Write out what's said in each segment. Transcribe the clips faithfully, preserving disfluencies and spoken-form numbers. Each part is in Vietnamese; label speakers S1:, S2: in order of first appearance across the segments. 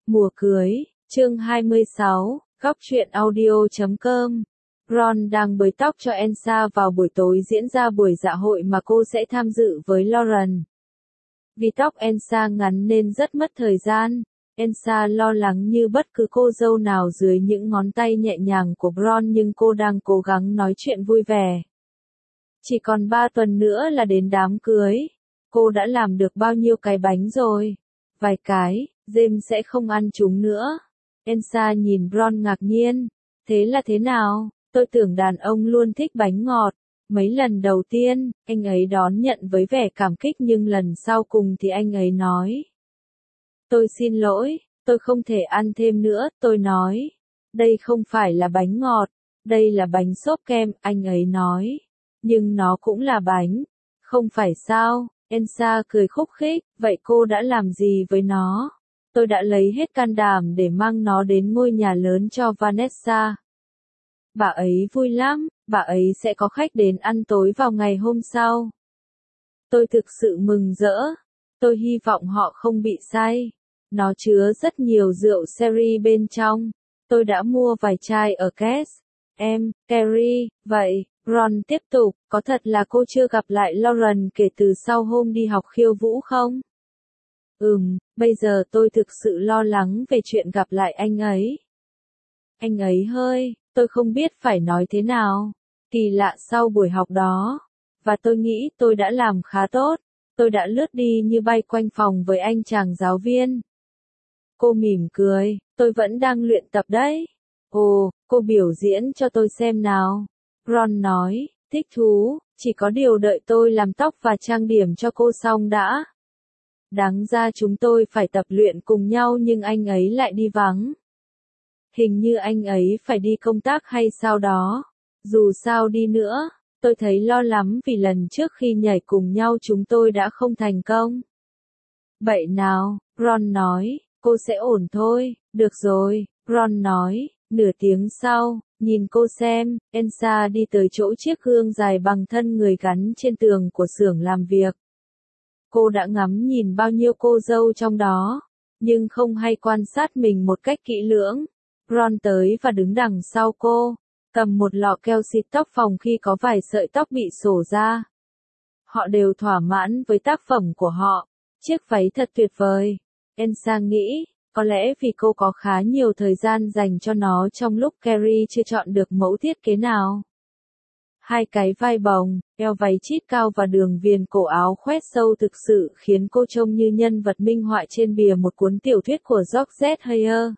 S1: Mùa cưới, chương hai mươi sáu, góc truyện audio chấm com. Ron đang bới tóc cho Elsa vào buổi tối diễn ra buổi dạ hội mà cô sẽ tham dự với Lauren. Vì tóc Elsa ngắn nên rất mất thời gian, Elsa lo lắng như bất cứ cô dâu nào dưới những ngón tay nhẹ nhàng của Ron, nhưng cô đang cố gắng nói chuyện vui vẻ. Chỉ còn ba tuần nữa là đến đám cưới. Cô đã làm được bao nhiêu cái bánh rồi? Vài cái, James sẽ không ăn chúng nữa. Elsa nhìn Ron ngạc nhiên. Thế là thế nào? Tôi tưởng đàn ông luôn thích bánh ngọt. Mấy lần đầu tiên, anh ấy đón nhận với vẻ cảm kích, nhưng lần sau cùng thì anh ấy nói. Tôi xin lỗi, tôi không thể ăn thêm nữa, tôi nói. Đây không phải là bánh ngọt, đây là bánh xốp kem, anh ấy nói. Nhưng nó cũng là bánh. Không phải sao? Elsa cười khúc khích, vậy cô đã làm gì với nó? Tôi đã lấy hết can đảm để mang nó đến ngôi nhà lớn cho Vanessa. Bà ấy vui lắm, bà ấy sẽ có khách đến ăn tối vào ngày hôm sau. Tôi thực sự mừng rỡ. Tôi hy vọng họ không bị say. Nó chứa rất nhiều rượu sherry bên trong. Tôi đã mua vài chai ở Cass. Em, Carrie, vậy, Ron tiếp tục, có thật là cô chưa gặp lại Lauren kể từ sau hôm đi học khiêu vũ không? Ừm, bây giờ tôi thực sự lo lắng về chuyện gặp lại anh ấy. Anh ấy hơi, tôi không biết phải nói thế nào. Kỳ lạ sau buổi học đó. Và tôi nghĩ tôi đã làm khá tốt. Tôi đã lướt đi như bay quanh phòng với anh chàng giáo viên. Cô mỉm cười, tôi vẫn đang luyện tập đấy. Ồ, cô biểu diễn cho tôi xem nào. Ron nói, thích thú, chỉ có điều đợi tôi làm tóc và trang điểm cho cô xong đã. Đáng ra chúng tôi phải tập luyện cùng nhau nhưng anh ấy lại đi vắng. Hình như anh ấy phải đi công tác hay sao đó. Dù sao đi nữa, tôi thấy lo lắm vì lần trước khi nhảy cùng nhau chúng tôi đã không thành công. Vậy nào, Ron nói, cô sẽ ổn thôi, được rồi, Ron nói, nửa tiếng sau. Nhìn cô xem, Elsa đi tới chỗ chiếc gương dài bằng thân người gắn trên tường của xưởng làm việc. Cô đã ngắm nhìn bao nhiêu cô dâu trong đó, nhưng không hay quan sát mình một cách kỹ lưỡng. Ron tới và đứng đằng sau cô, cầm một lọ keo xịt tóc phòng khi có vài sợi tóc bị xổ ra. Họ đều thỏa mãn với tác phẩm của họ. Chiếc váy thật tuyệt vời. Elsa nghĩ. Có lẽ vì cô có khá nhiều thời gian dành cho nó trong lúc Carrie chưa chọn được mẫu thiết kế nào. Hai cái vai bồng, eo váy chít cao và đường viền cổ áo khoét sâu thực sự khiến cô trông như nhân vật minh họa trên bìa một cuốn tiểu thuyết của George Heyer.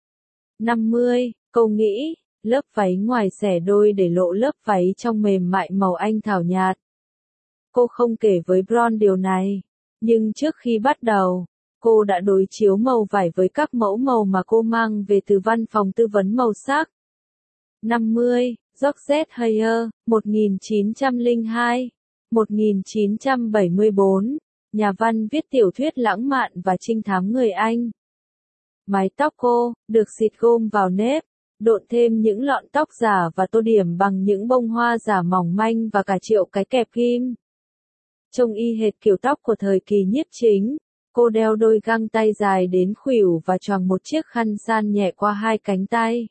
S1: năm mươi, cô nghĩ, lớp váy ngoài xẻ đôi để lộ lớp váy trong mềm mại màu anh thảo nhạt. Cô không kể với Ron điều này, nhưng trước khi bắt đầu, cô đã đối chiếu màu vải với các mẫu màu mà cô mang về từ văn phòng tư vấn màu sắc. năm mươi, George Heyer, một nghìn chín trăm lẻ hai, một nghìn chín trăm bảy mươi tư, nhà văn viết tiểu thuyết lãng mạn và trinh thám người Anh. Mái tóc cô, được xịt gôm vào nếp, độn thêm những lọn tóc giả và tô điểm bằng những bông hoa giả mỏng manh và cả triệu cái kẹp kim. Trông y hệt kiểu tóc của thời kỳ nhiếp chính. Cô đeo đôi găng tay dài đến khuỷu và choàng một chiếc khăn san nhẹ qua hai cánh tay.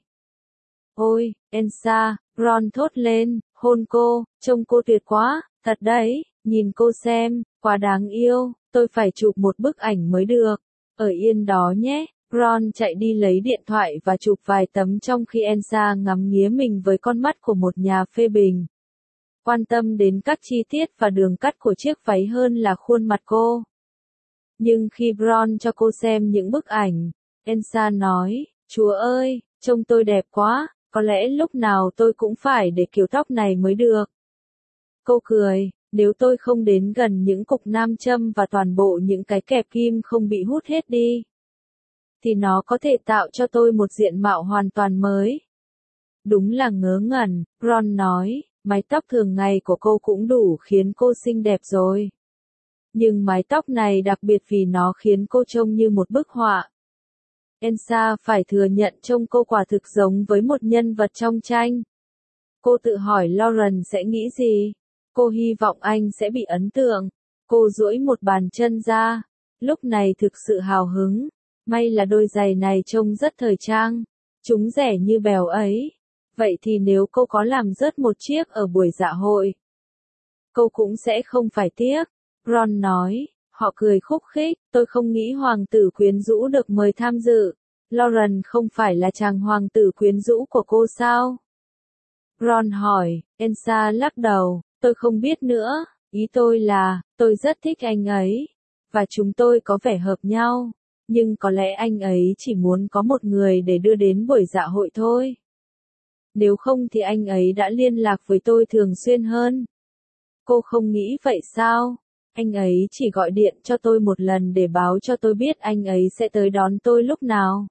S1: Ôi, Elsa, Ron thốt lên, hôn cô, trông cô tuyệt quá, thật đấy, nhìn cô xem, quá đáng yêu, tôi phải chụp một bức ảnh mới được. Ở yên đó nhé, Ron chạy đi lấy điện thoại và chụp vài tấm trong khi Elsa ngắm nghía mình với con mắt của một nhà phê bình. Quan tâm đến các chi tiết và đường cắt của chiếc váy hơn là khuôn mặt cô. Nhưng khi Ron cho cô xem những bức ảnh, Elsa nói, Chúa ơi, trông tôi đẹp quá, có lẽ lúc nào tôi cũng phải để kiểu tóc này mới được. Cô cười, nếu tôi không đến gần những cục nam châm và toàn bộ những cái kẹp kim không bị hút hết đi, thì nó có thể tạo cho tôi một diện mạo hoàn toàn mới. Đúng là ngớ ngẩn, Ron nói, mái tóc thường ngày của cô cũng đủ khiến cô xinh đẹp rồi. Nhưng mái tóc này đặc biệt vì nó khiến cô trông như một bức họa. Elsa phải thừa nhận trông cô quả thực giống với một nhân vật trong tranh. Cô tự hỏi Lauren sẽ nghĩ gì. Cô hy vọng anh sẽ bị ấn tượng. Cô duỗi một bàn chân ra. Lúc này thực sự hào hứng. May là đôi giày này trông rất thời trang. Chúng rẻ như bèo ấy. Vậy thì nếu cô có làm rớt một chiếc ở buổi dạ hội, cô cũng sẽ không phải tiếc. Ron nói. Họ cười khúc khích. Tôi không nghĩ hoàng tử quyến rũ được mời tham dự. Lauren không phải là chàng hoàng tử quyến rũ của cô sao? Ron hỏi. Elsa lắc đầu. Tôi không biết nữa. Ý tôi là, tôi rất thích anh ấy. Và chúng tôi có vẻ hợp nhau. Nhưng có lẽ anh ấy chỉ muốn có một người để đưa đến buổi dạ hội thôi. Nếu không thì anh ấy đã liên lạc với tôi thường xuyên hơn. Cô không nghĩ vậy sao? Anh ấy chỉ gọi điện cho tôi một lần để báo cho tôi biết anh ấy sẽ tới đón tôi lúc nào.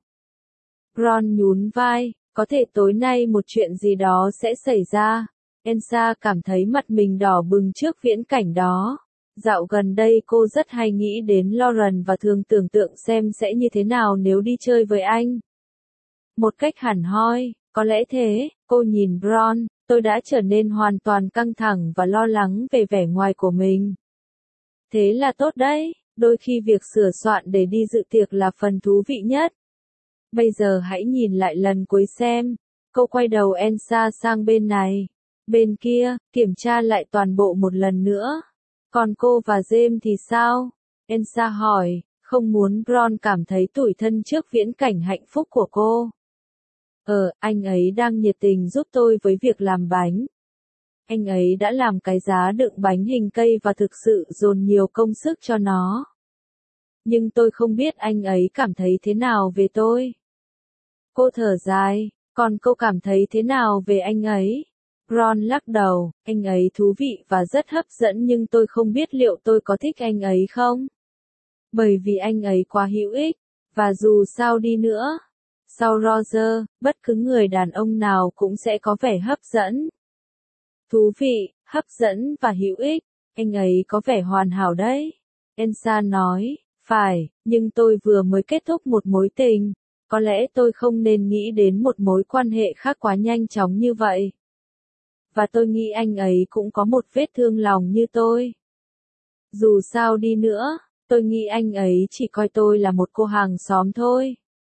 S1: Ron nhún vai. Có thể tối nay một chuyện gì đó sẽ xảy ra. Elsa cảm thấy mặt mình đỏ bừng trước viễn cảnh đó. Dạo gần đây cô rất hay nghĩ đến Lauren và thường tưởng tượng xem sẽ như thế nào nếu đi chơi với anh. Một cách hẳn hoi, có lẽ thế, cô nhìn Ron, tôi đã trở nên hoàn toàn căng thẳng và lo lắng về vẻ ngoài của mình. Thế là tốt đấy, đôi khi việc sửa soạn để đi dự tiệc là phần thú vị nhất. Bây giờ hãy nhìn lại lần cuối xem. Cô quay đầu Elsa sang bên này. Bên kia, kiểm tra lại toàn bộ một lần nữa. Còn cô và James thì sao? Elsa hỏi, không muốn Ron cảm thấy tủi thân trước viễn cảnh hạnh phúc của cô. Ờ, anh ấy đang nhiệt tình giúp tôi với việc làm bánh. Anh ấy đã làm cái giá đựng bánh hình cây và thực sự dồn nhiều công sức cho nó. Nhưng tôi không biết anh ấy cảm thấy thế nào về tôi. Cô thở dài, còn cô cảm thấy thế nào về anh ấy? Ron lắc đầu, anh ấy thú vị và rất hấp dẫn nhưng tôi không biết liệu tôi có thích anh ấy không. Bởi vì anh ấy quá hữu ích, và dù sao đi nữa, sau Roger, bất cứ người đàn ông nào cũng sẽ có vẻ hấp dẫn. Thú vị, hấp dẫn và hữu ích, anh ấy có vẻ hoàn hảo đấy. Elsa nói, phải, nhưng tôi vừa mới kết thúc một mối tình. Có lẽ tôi không nên nghĩ đến một mối quan hệ khác quá nhanh chóng như vậy. Và tôi nghĩ anh ấy cũng có một vết thương lòng như tôi. Dù sao đi nữa, tôi nghĩ anh ấy chỉ coi tôi là một cô hàng xóm thôi.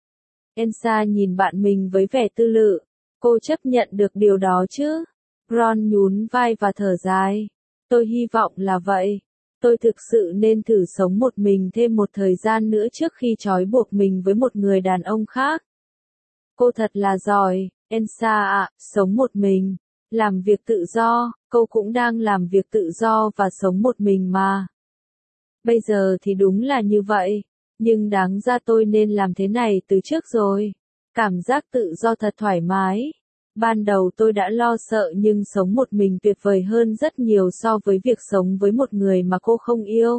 S1: Elsa nhìn bạn mình với vẻ tư lự. Cô chấp nhận được điều đó chứ? Ron nhún vai và thở dài. Tôi hy vọng là vậy. Tôi thực sự nên thử sống một mình thêm một thời gian nữa trước khi trói buộc mình với một người đàn ông khác. Cô thật là giỏi, Elsa ạ, sống một mình, làm việc tự do, cô cũng đang làm việc tự do và sống một mình mà. Bây giờ thì đúng là như vậy, nhưng đáng ra tôi nên làm thế này từ trước rồi. Cảm giác tự do thật thoải mái. Ban đầu tôi đã lo sợ nhưng sống một mình tuyệt vời hơn rất nhiều so với việc sống với một người mà cô không yêu.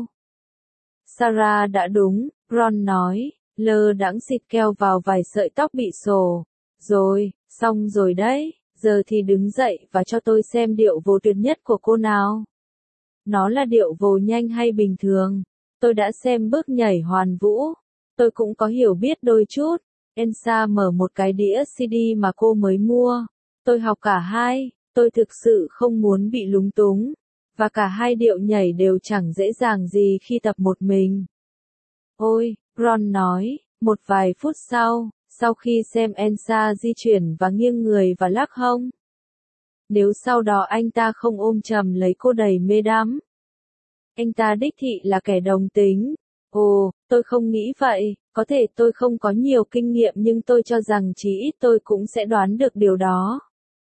S1: Sarah đã đúng, Ron nói, lơ đãng xịt keo vào vài sợi tóc bị xồ. Rồi, xong rồi đấy, giờ thì đứng dậy và cho tôi xem điệu vồ tuyệt nhất của cô nào. Nó là điệu vồ nhanh hay bình thường? Tôi đã xem bước nhảy hoàn vũ. Tôi cũng có hiểu biết đôi chút. Elsa mở một cái đĩa xê đê mà cô mới mua. Tôi học cả hai, tôi thực sự không muốn bị lúng túng. Và cả hai điệu nhảy đều chẳng dễ dàng gì khi tập một mình. Ôi, Ron nói, một vài phút sau, sau khi xem Elsa di chuyển và nghiêng người và lắc hông. Nếu sau đó anh ta không ôm chầm lấy cô đầy mê đắm. Anh ta đích thị là kẻ đồng tính. Ồ, tôi không nghĩ vậy, có thể tôi không có nhiều kinh nghiệm nhưng tôi cho rằng chí ít tôi cũng sẽ đoán được điều đó.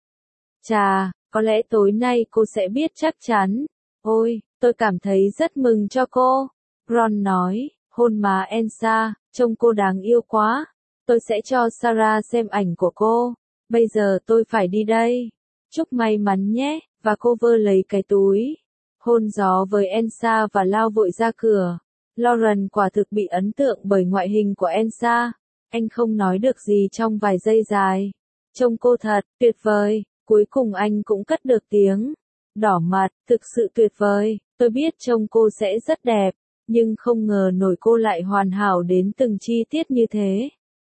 S1: Chà, có lẽ tối nay cô sẽ biết chắc chắn. Ôi, tôi cảm thấy rất mừng cho cô. Ron nói, hôn má Elsa, trông cô đáng yêu quá. Tôi sẽ cho Sarah xem ảnh của cô. Bây giờ tôi phải đi đây. Chúc may mắn nhé, và cô vơ lấy cái túi. Hôn gió với Elsa và lao vội ra cửa. Lauren quả thực bị ấn tượng bởi ngoại hình của Elsa. Anh không nói được gì trong vài giây dài. Trông cô thật tuyệt vời. Cuối cùng anh cũng cất được tiếng. Đỏ mặt, thực sự tuyệt vời. Tôi biết trông cô sẽ rất đẹp. Nhưng không ngờ nổi cô lại hoàn hảo đến từng chi tiết như thế.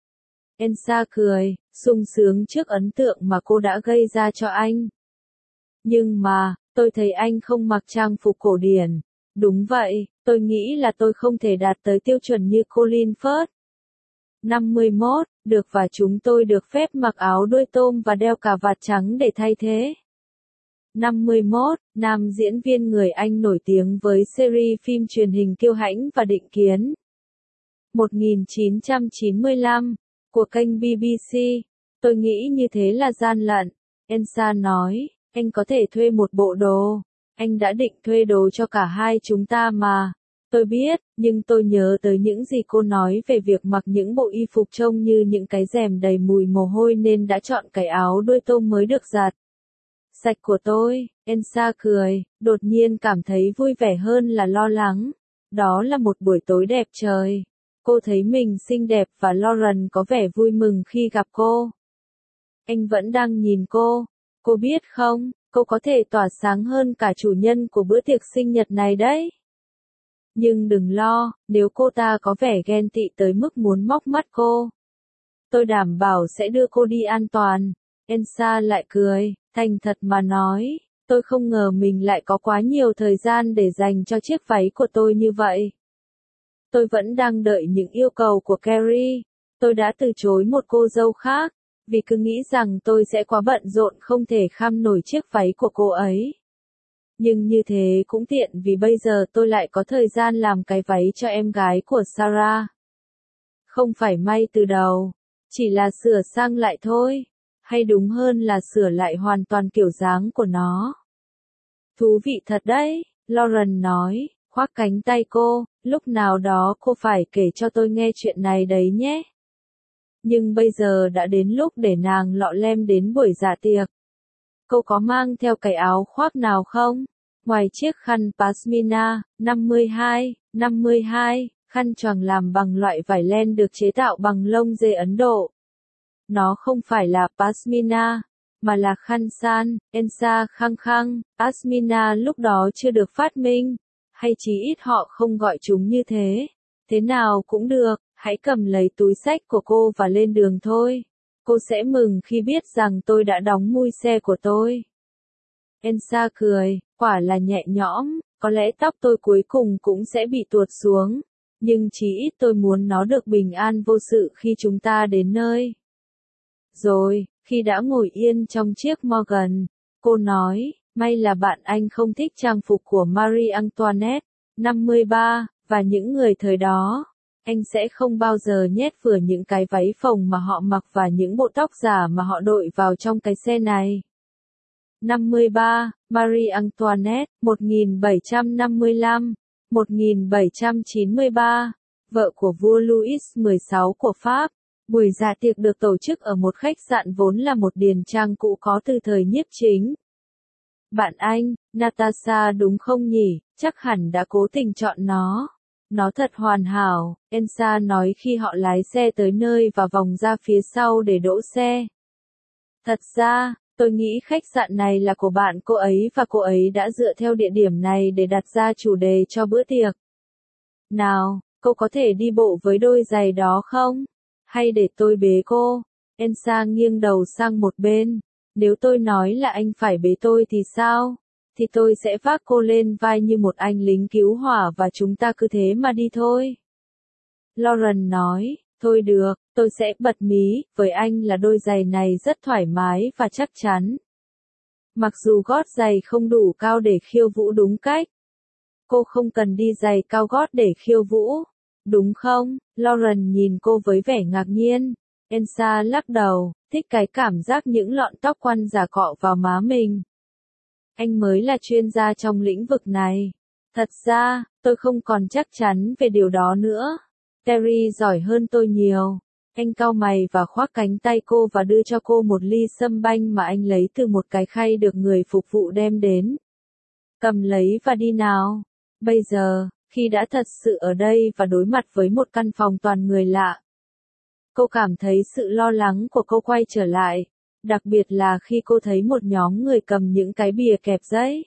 S1: Elsa cười, sung sướng trước ấn tượng mà cô đã gây ra cho anh. Nhưng mà, tôi thấy anh không mặc trang phục cổ điển. Đúng vậy, tôi nghĩ là tôi không thể đạt tới tiêu chuẩn như Colin Firth. năm mươi mốt, được và chúng tôi được phép mặc áo đuôi tôm và đeo cà vạt trắng để thay thế. năm mươi mốt, nam diễn viên người Anh nổi tiếng với series phim truyền hình Kiêu Hãnh và Định Kiến. một nghìn chín trăm chín mươi lăm, của kênh bê bê xê. Tôi nghĩ như thế là gian lận. Elsa nói, anh có thể thuê một bộ đồ. Anh đã định thuê đồ cho cả hai chúng ta mà. Tôi biết, nhưng tôi nhớ tới những gì cô nói về việc mặc những bộ y phục trông như những cái rèm đầy mùi mồ hôi nên đã chọn cái áo đuôi tôm mới được giặt sạch của tôi. Elsa cười, đột nhiên cảm thấy vui vẻ hơn là lo lắng. Đó là một buổi tối đẹp trời. Cô thấy mình xinh đẹp và Lauren có vẻ vui mừng khi gặp cô. Anh vẫn đang nhìn cô. Cô biết không, cô có thể tỏa sáng hơn cả chủ nhân của bữa tiệc sinh nhật này đấy. Nhưng đừng lo, nếu cô ta có vẻ ghen tị tới mức muốn móc mắt cô, tôi đảm bảo sẽ đưa cô đi an toàn. Elsa lại cười, thành thật mà nói, tôi không ngờ mình lại có quá nhiều thời gian để dành cho chiếc váy của tôi như vậy. Tôi vẫn đang đợi những yêu cầu của Carrie. Tôi đã từ chối một cô dâu khác, vì cứ nghĩ rằng tôi sẽ quá bận rộn không thể kham nổi chiếc váy của cô ấy. Nhưng như thế cũng tiện vì bây giờ tôi lại có thời gian làm cái váy cho em gái của Sarah. Không phải may từ đầu, chỉ là sửa sang lại thôi, hay đúng hơn là sửa lại hoàn toàn kiểu dáng của nó. Thú vị thật đấy, Lauren nói, khoác cánh tay cô, lúc nào đó cô phải kể cho tôi nghe chuyện này đấy nhé. Nhưng bây giờ đã đến lúc để nàng lọ lem đến buổi dạ tiệc. Cô có mang theo cái áo khoác nào không? Ngoài chiếc khăn pashmina, năm mươi hai, năm mươi hai, khăn choàng làm bằng loại vải len được chế tạo bằng lông dê Ấn Độ. Nó không phải là pashmina, mà là khăn san. Elsa khăng khăng, pashmina lúc đó chưa được phát minh, hay chí ít họ không gọi chúng như thế. Thế nào cũng được, hãy cầm lấy túi xách của cô và lên đường thôi. Cô sẽ mừng khi biết rằng tôi đã đóng mui xe của tôi. Elsa cười, quả là nhẹ nhõm, có lẽ tóc tôi cuối cùng cũng sẽ bị tuột xuống, nhưng chí ít tôi muốn nó được bình an vô sự khi chúng ta đến nơi. Rồi, khi đã ngồi yên trong chiếc Morgan, cô nói, may là bạn anh không thích trang phục của Marie Antoinette, năm mươi ba, và những người thời đó. Anh sẽ không bao giờ nhét vừa những cái váy phồng mà họ mặc và những bộ tóc giả mà họ đội vào trong cái xe này. năm mươi ba, Marie Antoinette, một nghìn bảy trăm năm mươi lăm, một nghìn bảy trăm chín mươi ba, vợ của vua Louis mười sáu của Pháp. Buổi dạ tiệc được tổ chức ở một khách sạn vốn là một điền trang cũ có từ thời Nhiếp Chính. Bạn anh, Natasha đúng không nhỉ, chắc hẳn đã cố tình chọn nó. Nó thật hoàn hảo, Elsa nói khi họ lái xe tới nơi và vòng ra phía sau để đỗ xe. Thật ra, tôi nghĩ khách sạn này là của bạn cô ấy và cô ấy đã dựa theo địa điểm này để đặt ra chủ đề cho bữa tiệc. Nào, cô có thể đi bộ với đôi giày đó không? Hay để tôi bế cô? Elsa nghiêng đầu sang một bên. Nếu tôi nói là anh phải bế tôi thì sao? Thì tôi sẽ vác cô lên vai như một anh lính cứu hỏa và chúng ta cứ thế mà đi thôi. Lauren nói, thôi được, tôi sẽ bật mí, với anh là đôi giày này rất thoải mái và chắc chắn. Mặc dù gót giày không đủ cao để khiêu vũ đúng cách. Cô không cần đi giày cao gót để khiêu vũ, đúng không? Lauren nhìn cô với vẻ ngạc nhiên. Elsa lắc đầu, thích cái cảm giác những lọn tóc quăn giả cọ vào má mình. Anh mới là chuyên gia trong lĩnh vực này. Thật ra, tôi không còn chắc chắn về điều đó nữa. Terry giỏi hơn tôi nhiều. Anh cau mày và khoác cánh tay cô và đưa cho cô một ly sâm banh mà anh lấy từ một cái khay được người phục vụ đem đến. Cầm lấy và đi nào. Bây giờ, khi đã thật sự ở đây và đối mặt với một căn phòng toàn người lạ, cô cảm thấy sự lo lắng của cô quay trở lại. Đặc biệt là khi cô thấy một nhóm người cầm những cái bìa kẹp giấy.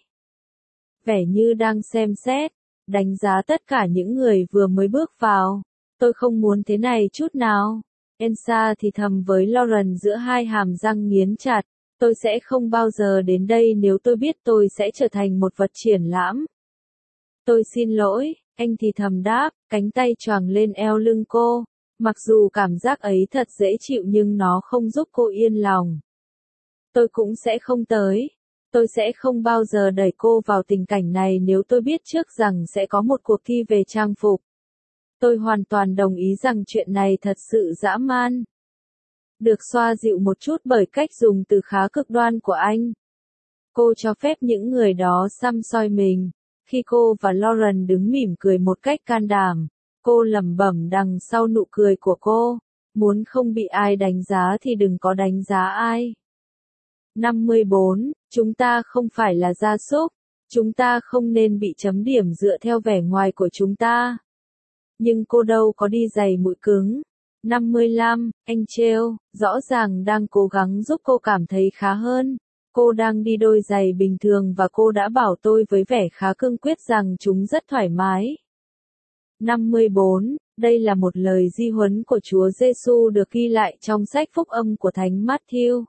S1: Vẻ như đang xem xét, đánh giá tất cả những người vừa mới bước vào. Tôi không muốn thế này chút nào. Elsa thì thầm với Lauren giữa hai hàm răng nghiến chặt. Tôi sẽ không bao giờ đến đây nếu tôi biết tôi sẽ trở thành một vật triển lãm. Tôi xin lỗi, anh thì thầm đáp, cánh tay choàng lên eo lưng cô. Mặc dù cảm giác ấy thật dễ chịu nhưng nó không giúp cô yên lòng. Tôi cũng sẽ không tới. Tôi sẽ không bao giờ đẩy cô vào tình cảnh này nếu tôi biết trước rằng sẽ có một cuộc thi về trang phục. Tôi hoàn toàn đồng ý rằng chuyện này thật sự dã man. Được xoa dịu một chút bởi cách dùng từ khá cực đoan của anh. Cô cho phép những người đó săm soi mình. Khi cô và Lauren đứng mỉm cười một cách can đảm, cô lẩm bẩm đằng sau nụ cười của cô, muốn không bị ai đánh giá thì đừng có đánh giá ai. năm mươi bốn, chúng ta không phải là gia súc, chúng ta không nên bị chấm điểm dựa theo vẻ ngoài của chúng ta. Nhưng cô đâu có đi giày mũi cứng. năm mươi lăm, anh trêu, rõ ràng đang cố gắng giúp cô cảm thấy khá hơn. Cô đang đi đôi giày bình thường và cô đã bảo tôi với vẻ khá cương quyết rằng chúng rất thoải mái. năm mươi bốn, đây là một lời di huấn của Chúa Giêsu được ghi lại trong sách phúc âm của Thánh Matthew.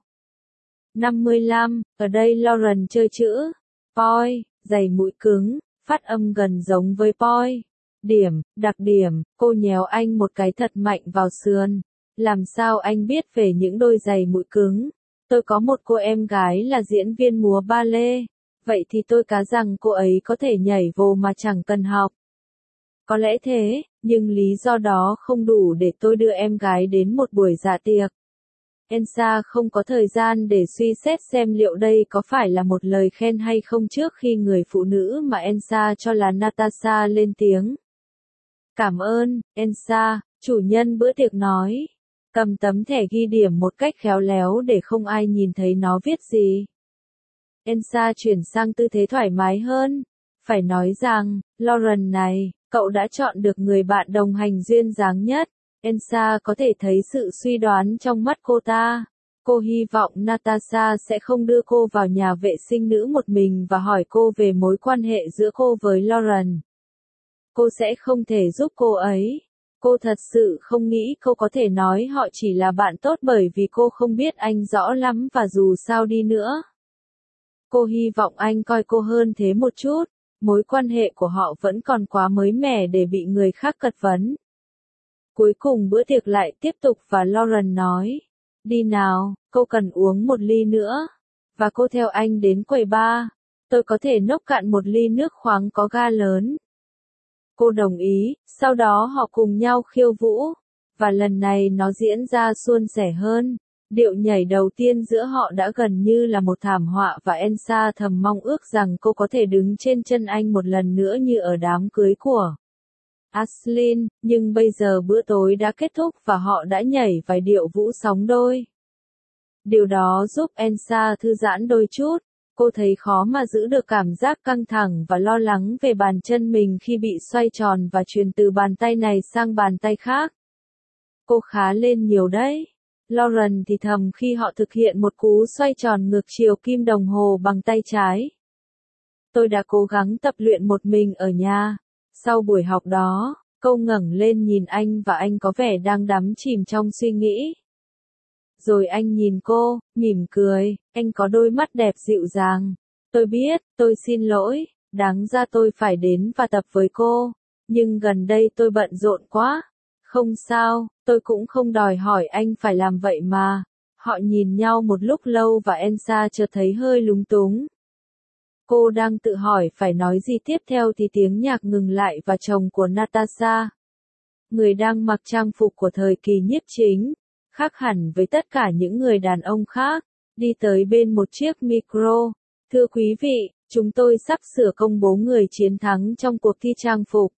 S1: năm mươi lăm, ở đây Lauren chơi chữ. Poi, giày mũi cứng, phát âm gần giống với poi. Điểm, đặc điểm, cô nhéo anh một cái thật mạnh vào sườn. Làm sao anh biết về những đôi giày mũi cứng? Tôi có một cô em gái là diễn viên múa ballet. Vậy thì tôi cá rằng cô ấy có thể nhảy vồ mà chẳng cần học. Có lẽ thế, nhưng lý do đó không đủ để tôi đưa em gái đến một buổi dạ tiệc. Elsa không có thời gian để suy xét xem liệu đây có phải là một lời khen hay không trước khi người phụ nữ mà Elsa cho là Natasha lên tiếng. Cảm ơn, Elsa, chủ nhân bữa tiệc nói. Cầm tấm thẻ ghi điểm một cách khéo léo để không ai nhìn thấy nó viết gì. Elsa chuyển sang tư thế thoải mái hơn. Phải nói rằng, Lauren này, cậu đã chọn được người bạn đồng hành duyên dáng nhất. Elsa có thể thấy sự suy đoán trong mắt cô ta. Cô hy vọng Natasha sẽ không đưa cô vào nhà vệ sinh nữ một mình và hỏi cô về mối quan hệ giữa cô với Lauren. Cô sẽ không thể giúp cô ấy. Cô thật sự không nghĩ cô có thể nói họ chỉ là bạn tốt bởi vì cô không biết anh rõ lắm và dù sao đi nữa. Cô hy vọng anh coi cô hơn thế một chút. Mối quan hệ của họ vẫn còn quá mới mẻ để bị người khác cật vấn. Cuối cùng bữa tiệc lại tiếp tục và Lauren nói. Đi nào, cô cần uống một ly nữa. Và cô theo anh đến quầy bar. Tôi có thể nốc cạn một ly nước khoáng có ga lớn. Cô đồng ý, sau đó họ cùng nhau khiêu vũ. Và lần này nó diễn ra suôn sẻ hơn. Điệu nhảy đầu tiên giữa họ đã gần như là một thảm họa và Elsa thầm mong ước rằng cô có thể đứng trên chân anh một lần nữa như ở đám cưới của Ashlyn, nhưng bây giờ bữa tối đã kết thúc và họ đã nhảy vài điệu vũ sóng đôi. Điều đó giúp Elsa thư giãn đôi chút. Cô thấy khó mà giữ được cảm giác căng thẳng và lo lắng về bàn chân mình khi bị xoay tròn và truyền từ bàn tay này sang bàn tay khác. Cô khá lên nhiều đấy. Lauren thì thầm khi họ thực hiện một cú xoay tròn ngược chiều kim đồng hồ bằng tay trái. Tôi đã cố gắng tập luyện một mình ở nhà. Sau buổi học đó, cô ngẩng lên nhìn anh và anh có vẻ đang đắm chìm trong suy nghĩ. Rồi anh nhìn cô, mỉm cười, anh có đôi mắt đẹp dịu dàng. Tôi biết, tôi xin lỗi, đáng ra tôi phải đến và tập với cô. Nhưng gần đây tôi bận rộn quá. Không sao, tôi cũng không đòi hỏi anh phải làm vậy mà. Họ nhìn nhau một lúc lâu và Elsa chợt thấy hơi lúng túng. Cô đang tự hỏi phải nói gì tiếp theo thì tiếng nhạc ngừng lại và chồng của Natasha, người đang mặc trang phục của thời kỳ nhiếp chính, khác hẳn với tất cả những người đàn ông khác, đi tới bên một chiếc micro. Thưa quý vị, chúng tôi sắp sửa công bố người chiến thắng trong cuộc thi trang phục.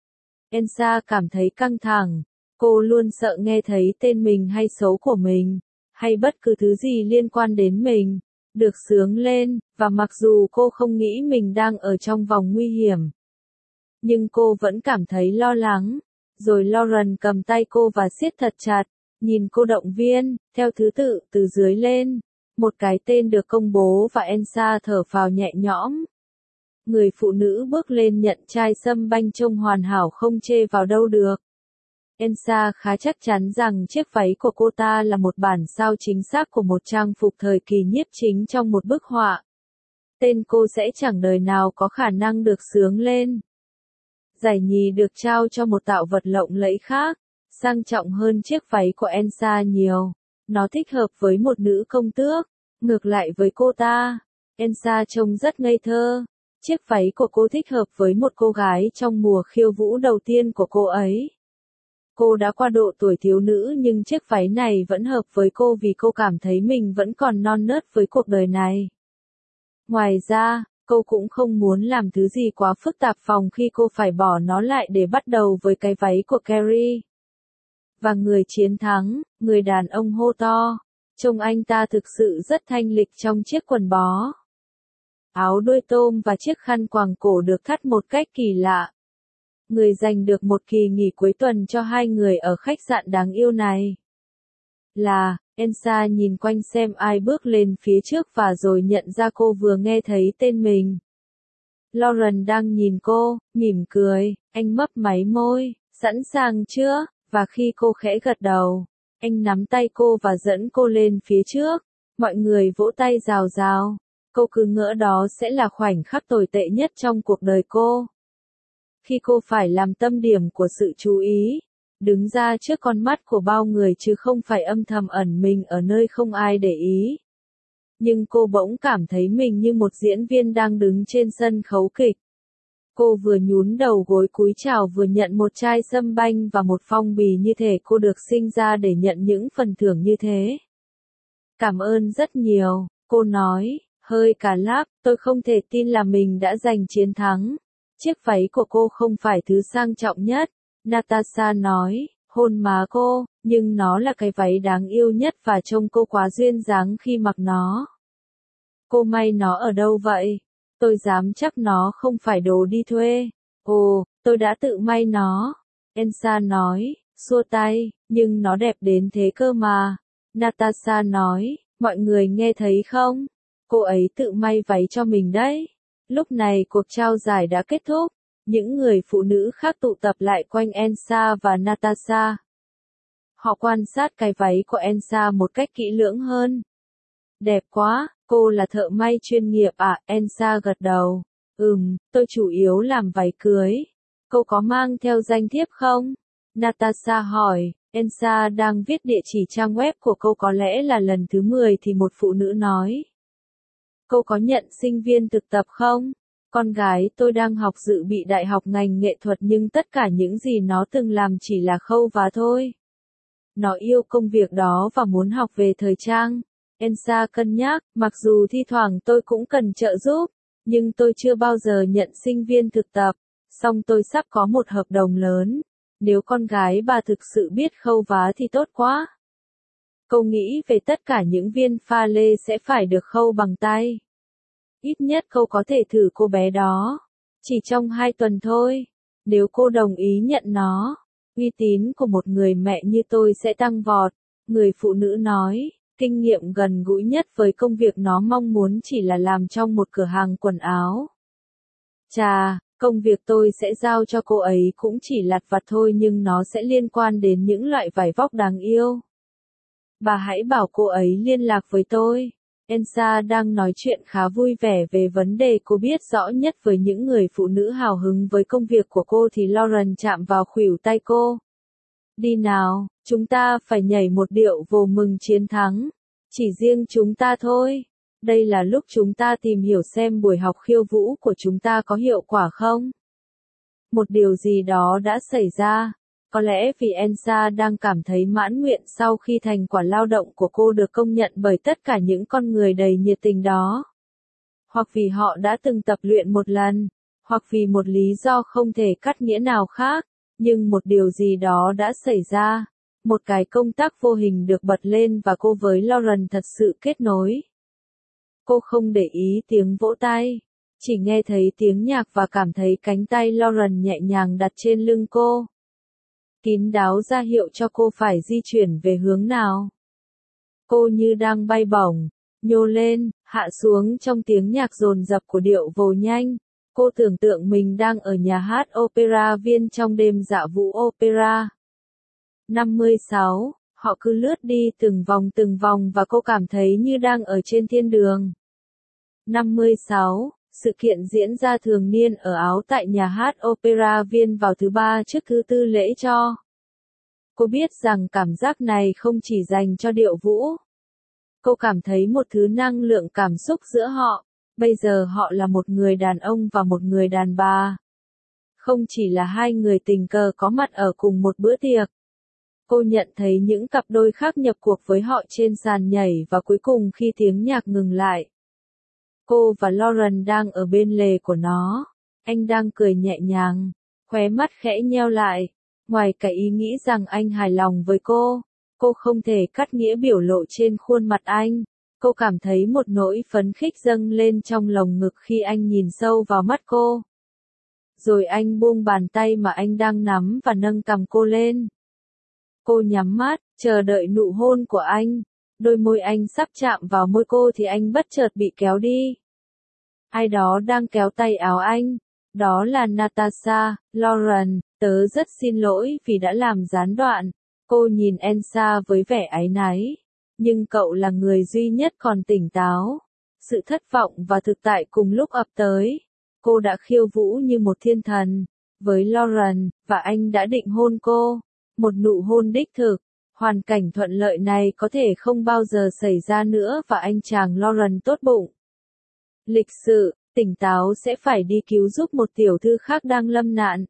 S1: Elsa cảm thấy căng thẳng. Cô luôn sợ nghe thấy tên mình hay số của mình, hay bất cứ thứ gì liên quan đến mình, được xướng lên, và mặc dù cô không nghĩ mình đang ở trong vòng nguy hiểm, nhưng cô vẫn cảm thấy lo lắng. Rồi Lauren cầm tay cô và siết thật chặt, nhìn cô động viên, theo thứ tự, từ dưới lên. Một cái tên được công bố và Elsa thở phào nhẹ nhõm. Người phụ nữ bước lên nhận chai sâm banh trông hoàn hảo không chê vào đâu được. Elsa khá chắc chắn rằng chiếc váy của cô ta là một bản sao chính xác của một trang phục thời kỳ nhiếp chính trong một bức họa. Tên cô sẽ chẳng đời nào có khả năng được xướng lên. Giải nhì được trao cho một tạo vật lộng lẫy khác. sang trọng hơn chiếc váy của Elsa nhiều. Nó thích hợp với một nữ công tước. Ngược lại với cô ta, Elsa trông rất ngây thơ. Chiếc váy của cô thích hợp với một cô gái trong mùa khiêu vũ đầu tiên của cô ấy. Cô đã qua độ tuổi thiếu nữ nhưng chiếc váy này vẫn hợp với cô vì cô cảm thấy mình vẫn còn non nớt với cuộc đời này. Ngoài ra, cô cũng không muốn làm thứ gì quá phức tạp phòng khi cô phải bỏ nó lại để bắt đầu với cái váy của Carrie. Và người chiến thắng, người đàn ông hô to. Trông anh ta thực sự rất thanh lịch trong chiếc quần bó. Áo đuôi tôm và chiếc khăn quàng cổ được thắt một cách kỳ lạ. Người dành được một kỳ nghỉ cuối tuần cho hai người ở khách sạn đáng yêu này. Là, Elsa nhìn quanh xem ai bước lên phía trước và rồi nhận ra cô vừa nghe thấy tên mình. Lauren đang nhìn cô, mỉm cười, anh mấp máy môi, sẵn sàng chưa? Và khi cô khẽ gật đầu, anh nắm tay cô và dẫn cô lên phía trước. Mọi người vỗ tay rào rào. Cô cứ ngỡ đó sẽ là khoảnh khắc tồi tệ nhất trong cuộc đời cô. Khi cô phải làm tâm điểm của sự chú ý, đứng ra trước con mắt của bao người chứ không phải âm thầm ẩn mình ở nơi không ai để ý. Nhưng cô bỗng cảm thấy mình như một diễn viên đang đứng trên sân khấu kịch. Cô vừa nhún đầu gối cúi chào vừa nhận một chai sâm banh và một phong bì như thể cô được sinh ra để nhận những phần thưởng như thế. Cảm ơn rất nhiều, cô nói, hơi cả láp, tôi không thể tin là mình đã giành chiến thắng. Chiếc váy của cô không phải thứ sang trọng nhất, Natasha nói, hôn má cô, nhưng nó là cái váy đáng yêu nhất và trông cô quá duyên dáng khi mặc nó. Cô may nó ở đâu vậy? Tôi dám chắc nó không phải đồ đi thuê. Ồ, tôi đã tự may nó. Elsa nói, xua tay, nhưng nó đẹp đến thế cơ mà. Natasha nói, mọi người nghe thấy không? Cô ấy tự may váy cho mình đấy. Lúc này cuộc trao giải đã kết thúc. Những người phụ nữ khác tụ tập lại quanh Elsa và Natasha. Họ quan sát cái váy của Elsa một cách kỹ lưỡng hơn. Đẹp quá, cô là thợ may chuyên nghiệp à? Elsa gật đầu. Ừm, tôi chủ yếu làm váy cưới. Cô có mang theo danh thiếp không? Natasha hỏi. Elsa đang viết địa chỉ trang web của cô, có lẽ là lần thứ mười thì một phụ nữ nói. Cô có nhận sinh viên thực tập không? Con gái tôi đang học dự bị đại học ngành nghệ thuật nhưng tất cả những gì nó từng làm chỉ là khâu vá thôi. Nó yêu công việc đó và muốn học về thời trang. Elsa cân nhắc, mặc dù thi thoảng tôi cũng cần trợ giúp, nhưng tôi chưa bao giờ nhận sinh viên thực tập. Song tôi sắp có một hợp đồng lớn. Nếu con gái bà thực sự biết khâu vá thì tốt quá. Cô nghĩ về tất cả những viên pha lê sẽ phải được khâu bằng tay. Ít nhất cô có thể thử cô bé đó. Chỉ trong hai tuần thôi. Nếu cô đồng ý nhận nó, uy tín của một người mẹ như tôi sẽ tăng vọt. Người phụ nữ nói, kinh nghiệm gần gũi nhất với công việc nó mong muốn chỉ là làm trong một cửa hàng quần áo. Chà, công việc tôi sẽ giao cho cô ấy cũng chỉ lặt vặt thôi nhưng nó sẽ liên quan đến những loại vải vóc đáng yêu. Bà hãy bảo cô ấy liên lạc với tôi. Elsa đang nói chuyện khá vui vẻ về vấn đề cô biết rõ nhất với những người phụ nữ hào hứng với công việc của cô thì Lauren chạm vào khuỷu tay cô. Đi nào, chúng ta phải nhảy một điệu vồ mừng chiến thắng. Chỉ riêng chúng ta thôi. Đây là lúc chúng ta tìm hiểu xem buổi học khiêu vũ của chúng ta có hiệu quả không. Một điều gì đó đã xảy ra. Có lẽ vì Elsa đang cảm thấy mãn nguyện sau khi thành quả lao động của cô được công nhận bởi tất cả những con người đầy nhiệt tình đó. Hoặc vì họ đã từng tập luyện một lần, hoặc vì một lý do không thể cắt nghĩa nào khác, nhưng một điều gì đó đã xảy ra. Một cái công tắc vô hình được bật lên và cô với Lauren thật sự kết nối. Cô không để ý tiếng vỗ tay, chỉ nghe thấy tiếng nhạc và cảm thấy cánh tay Lauren nhẹ nhàng đặt trên lưng cô. Kín đáo ra hiệu cho cô phải di chuyển về hướng nào. Cô như đang bay bổng, nhô lên, hạ xuống trong tiếng nhạc dồn dập của điệu vồ nhanh. Cô tưởng tượng mình đang ở nhà hát opera viên trong đêm dạ vũ opera. năm mươi sáu, họ cứ lướt đi từng vòng từng vòng và cô cảm thấy như đang ở trên thiên đường. năm mươi sáu, sự kiện diễn ra thường niên ở Áo tại nhà hát opera viên vào thứ ba trước thứ tư lễ cho Cô biết rằng cảm giác này không chỉ dành cho Điệu Vũ. Cô cảm thấy một thứ năng lượng cảm xúc giữa họ. Bây giờ họ là một người đàn ông và một người đàn bà. Không chỉ là hai người tình cờ có mặt ở cùng một bữa tiệc. Cô nhận thấy những cặp đôi khác nhập cuộc với họ trên sàn nhảy và cuối cùng khi tiếng nhạc ngừng lại. Cô và Lauren đang ở bên lề của nó. Anh đang cười nhẹ nhàng, khóe mắt khẽ nheo lại. Ngoài cái ý nghĩ rằng anh hài lòng với cô, cô không thể cắt nghĩa biểu lộ trên khuôn mặt anh. Cô cảm thấy một nỗi phấn khích dâng lên trong lồng ngực khi anh nhìn sâu vào mắt cô. Rồi anh buông bàn tay mà anh đang nắm và nâng cằm cô lên. Cô nhắm mắt, chờ đợi nụ hôn của anh. Đôi môi anh sắp chạm vào môi cô thì anh bất chợt bị kéo đi. Ai đó đang kéo tay áo anh. Đó là Natasha. Lauren, tớ rất xin lỗi vì đã làm gián đoạn. Cô nhìn Elsa với vẻ áy náy. Nhưng cậu là người duy nhất còn tỉnh táo. Sự thất vọng và thực tại cùng lúc ập tới. Cô đã khiêu vũ như một thiên thần với Lauren, và anh đã định hôn cô. Một nụ hôn đích thực. Hoàn cảnh thuận lợi này có thể không bao giờ xảy ra nữa và anh chàng Lauren tốt bụng, lịch sự, tỉnh táo sẽ phải đi cứu giúp một tiểu thư khác đang lâm nạn.